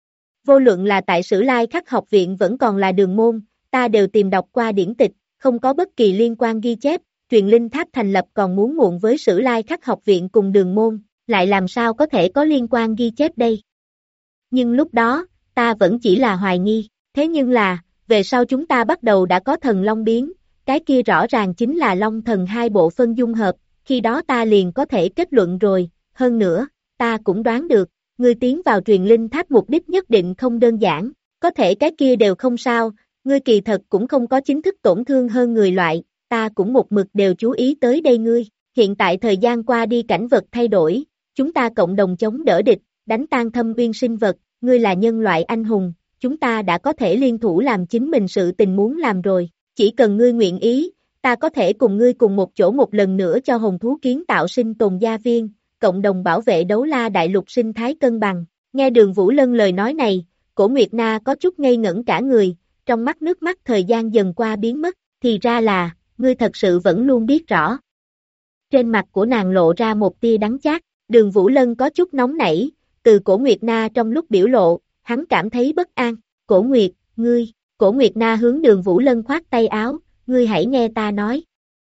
Vô luận là tại Sử Lai Khắc học viện vẫn còn là Đường môn, ta đều tìm đọc qua điển tịch, không có bất kỳ liên quan ghi chép, truyền linh tháp thành lập còn muốn muộn với Sử Lai Khắc học viện cùng Đường môn, lại làm sao có thể có liên quan ghi chép đây. Nhưng lúc đó, ta vẫn chỉ là hoài nghi, thế nhưng là, về sau chúng ta bắt đầu đã có thần Long biến, cái kia rõ ràng chính là Long Thần hai bộ phân dung hợp, khi đó ta liền có thể kết luận rồi, hơn nữa, ta cũng đoán được, ngươi tiến vào truyền linh tháp mục đích nhất định không đơn giản, có thể cái kia đều không sao, ngươi kỳ thật cũng không có chính thức tổn thương hơn người loại, ta cũng một mực đều chú ý tới đây ngươi, hiện tại thời gian qua đi cảnh vật thay đổi, chúng ta cộng đồng chống đỡ địch, đánh tan thâm uyên sinh vật, ngươi là nhân loại anh hùng, chúng ta đã có thể liên thủ làm chính mình sự tình muốn làm rồi, chỉ cần ngươi nguyện ý, ta có thể cùng ngươi cùng một chỗ một lần nữa cho hồn thú kiến tạo sinh tồn gia viên, cộng đồng bảo vệ đấu la đại lục sinh thái cân bằng. Nghe Đường Vũ Lân lời nói này, Cổ Nguyệt Na có chút ngây ngẩn cả người, trong mắt nước mắt thời gian dần qua biến mất, thì ra là, ngươi thật sự vẫn luôn biết rõ. Trên mặt của nàng lộ ra một tia đắng chát, Đường Vũ Lân có chút nóng nảy, từ Cổ Nguyệt Na trong lúc biểu lộ, hắn cảm thấy bất an, Cổ Nguyệt, ngươi, Cổ Nguyệt Na hướng Đường Vũ Lân khoát tay áo, ngươi hãy nghe ta nói.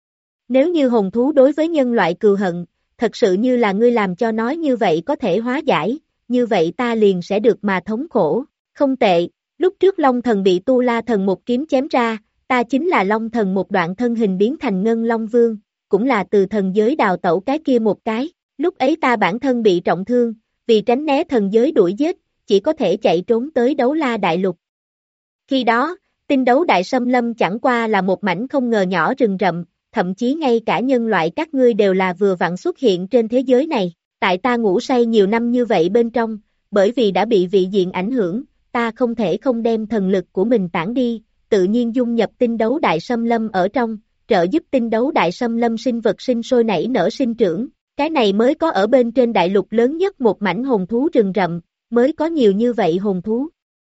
Nếu như hồn thú đối với nhân loại cừu hận, thật sự như là ngươi làm cho nói như vậy có thể hóa giải, như vậy ta liền sẽ được mà thống khổ, không tệ, lúc trước Long Thần bị Tu La Thần một kiếm chém ra, ta chính là Long Thần một đoạn thân hình biến thành Ngân Long Vương, cũng là từ thần giới đào tẩu cái kia một cái, lúc ấy ta bản thân bị trọng thương, vì tránh né thần giới đuổi giết, chỉ có thể chạy trốn tới đấu la đại lục. Khi đó, tinh đấu đại xâm lâm chẳng qua là một mảnh không ngờ nhỏ rừng rậm, thậm chí ngay cả nhân loại các ngươi đều là vừa vặn xuất hiện trên thế giới này, tại ta ngủ say nhiều năm như vậy bên trong, bởi vì đã bị vị diện ảnh hưởng, ta không thể không đem thần lực của mình tản đi, tự nhiên dung nhập tinh đấu đại xâm lâm ở trong, trợ giúp tinh đấu đại xâm lâm sinh vật sinh sôi nảy nở sinh trưởng, cái này mới có ở bên trên đại lục lớn nhất một mảnh hồn thú rừng rậm, mới có nhiều như vậy hồn thú.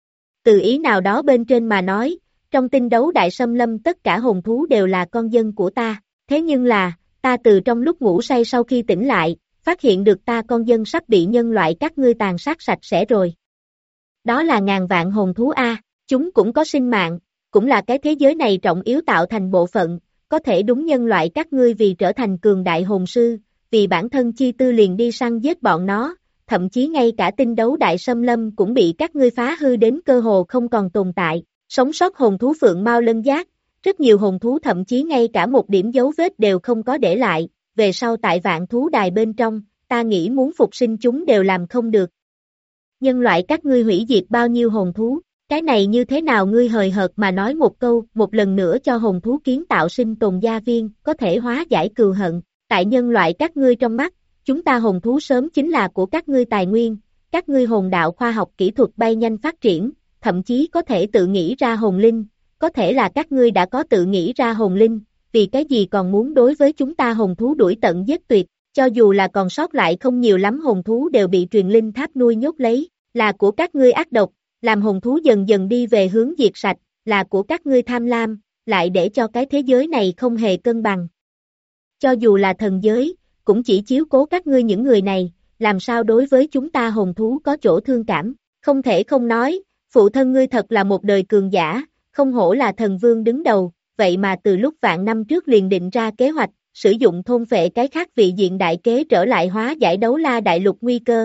Từ ý nào đó bên trên mà nói, trong tinh đấu đại xâm lâm tất cả hồn thú đều là con dân của ta, thế nhưng là, ta từ trong lúc ngủ say sau khi tỉnh lại, phát hiện được ta con dân sắp bị nhân loại các ngươi tàn sát sạch sẽ rồi. Đó là ngàn vạn hồn thú A, chúng cũng có sinh mạng, cũng là cái thế giới này trọng yếu tạo thành bộ phận, có thể đúng nhân loại các ngươi vì trở thành cường đại hồn sư, vì bản thân chi tư liền đi săn giết bọn nó, thậm chí ngay cả tinh đấu đại xâm lâm cũng bị các ngươi phá hư đến cơ hồ không còn tồn tại. Sống sót hồn thú phượng mao lân giác, rất nhiều hồn thú thậm chí ngay cả một điểm dấu vết đều không có để lại, về sau tại vạn thú đài bên trong, ta nghĩ muốn phục sinh chúng đều làm không được. Nhân loại các ngươi hủy diệt bao nhiêu hồn thú, cái này như thế nào ngươi hời hợt mà nói một câu, một lần nữa cho hồn thú kiến tạo sinh tồn gia viên, có thể hóa giải cừu hận, tại nhân loại các ngươi trong mắt, chúng ta hồn thú sớm chính là của các ngươi tài nguyên, các ngươi hồn đạo khoa học kỹ thuật bay nhanh phát triển, thậm chí có thể tự nghĩ ra hồn linh, có thể là các ngươi đã có tự nghĩ ra hồn linh, vì cái gì còn muốn đối với chúng ta hồn thú đuổi tận giết tuyệt, cho dù là còn sót lại không nhiều lắm hồn thú đều bị truyền linh tháp nuôi nhốt lấy, là của các ngươi ác độc, làm hồn thú dần dần đi về hướng diệt sạch, là của các ngươi tham lam, lại để cho cái thế giới này không hề cân bằng. Cho dù là thần giới, cũng chỉ chiếu cố các ngươi những người này, làm sao đối với chúng ta hồn thú có chỗ thương cảm, không thể không nói, phụ thân ngươi thật là một đời cường giả, không hổ là thần vương đứng đầu, vậy mà từ lúc vạn năm trước liền định ra kế hoạch, sử dụng thôn phệ cái khác vị diện đại kế trở lại hóa giải đấu la đại lục nguy cơ.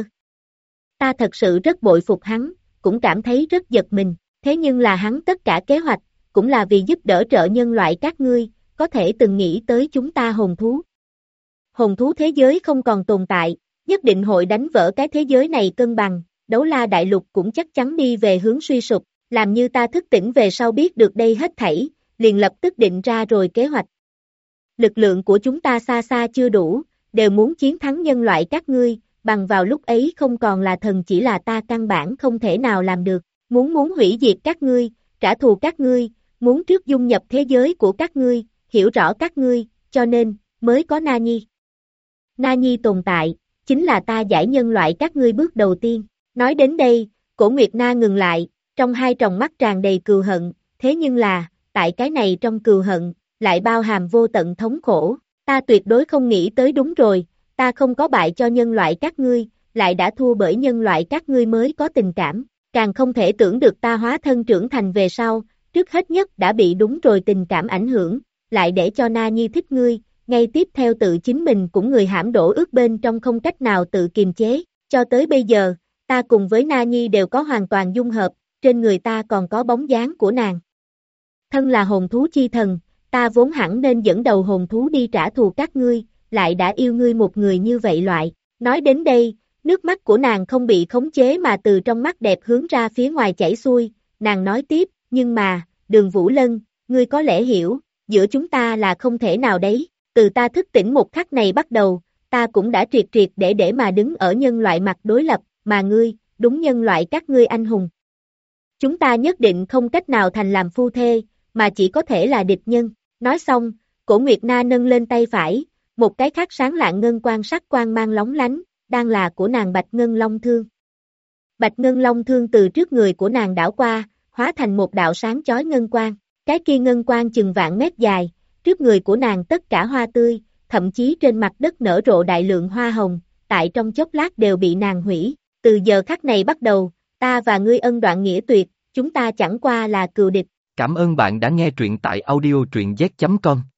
Ta thật sự rất bội phục hắn, cũng cảm thấy rất giật mình, thế nhưng là hắn tất cả kế hoạch, cũng là vì giúp đỡ trợ nhân loại các ngươi, có thể từng nghĩ tới chúng ta hồn thú. Hồn thú thế giới không còn tồn tại, nhất định hội đánh vỡ cái thế giới này cân bằng, Đấu La Đại Lục cũng chắc chắn đi về hướng suy sụp, làm như ta thức tỉnh về sau biết được đây hết thảy, liền lập tức định ra rồi kế hoạch. Lực lượng của chúng ta xa xa chưa đủ, đều muốn chiến thắng nhân loại các ngươi, bằng vào lúc ấy không còn là thần chỉ là ta căn bản không thể nào làm được, muốn hủy diệt các ngươi, trả thù các ngươi, muốn trước dung nhập thế giới của các ngươi, hiểu rõ các ngươi, cho nên, mới có Na Nhi. Na Nhi tồn tại, chính là ta giải nhân loại các ngươi bước đầu tiên. Nói đến đây, Cổ Nguyệt Na ngừng lại, trong hai tròng mắt tràn đầy cừu hận, thế nhưng là, tại cái này trong cừu hận, lại bao hàm vô tận thống khổ. Ta tuyệt đối không nghĩ tới đúng rồi, ta không có bại cho nhân loại các ngươi, lại đã thua bởi nhân loại các ngươi mới có tình cảm, càng không thể tưởng được ta hóa thân trưởng thành về sau, trước hết nhất đã bị đúng rồi tình cảm ảnh hưởng, lại để cho Na Nhi thích ngươi, ngay tiếp theo tự chính mình cũng người hãm đổ ước bên trong không cách nào tự kiềm chế, cho tới bây giờ, ta cùng với Na Nhi đều có hoàn toàn dung hợp, trên người ta còn có bóng dáng của nàng. Thân là hồn thú chi thần, ta vốn hẳn nên dẫn đầu hồn thú đi trả thù các ngươi, lại đã yêu ngươi một người như vậy loại. Nói đến đây, nước mắt của nàng không bị khống chế mà từ trong mắt đẹp hướng ra phía ngoài chảy xuôi, nàng nói tiếp, nhưng mà, Đường Vũ Lân, ngươi có lẽ hiểu, giữa chúng ta là không thể nào đấy, từ ta thức tỉnh một khắc này bắt đầu, ta cũng đã triệt để mà đứng ở nhân loại mặt đối lập, mà ngươi, đúng nhân loại các ngươi anh hùng. Chúng ta nhất định không cách nào thành làm phu thê, mà chỉ có thể là địch nhân. Nói xong, Cổ Nguyệt Na nâng lên tay phải, một cái khác sáng lạng ngân quang sắc quang mang lóng lánh, đang là của nàng Bạch Ngân Long Thương. Bạch Ngân Long Thương từ trước người của nàng đảo qua, hóa thành một đạo sáng chói ngân quang. Cái kia ngân quang chừng vạn mét dài, trước người của nàng tất cả hoa tươi, thậm chí trên mặt đất nở rộ đại lượng hoa hồng, tại trong chốc lát đều bị nàng hủy. Từ giờ khắc này bắt đầu, ta và ngươi ân đoạn nghĩa tuyệt, chúng ta chẳng qua là cừu địch. Cảm ơn bạn đã nghe truyện tại audio truyện z.com.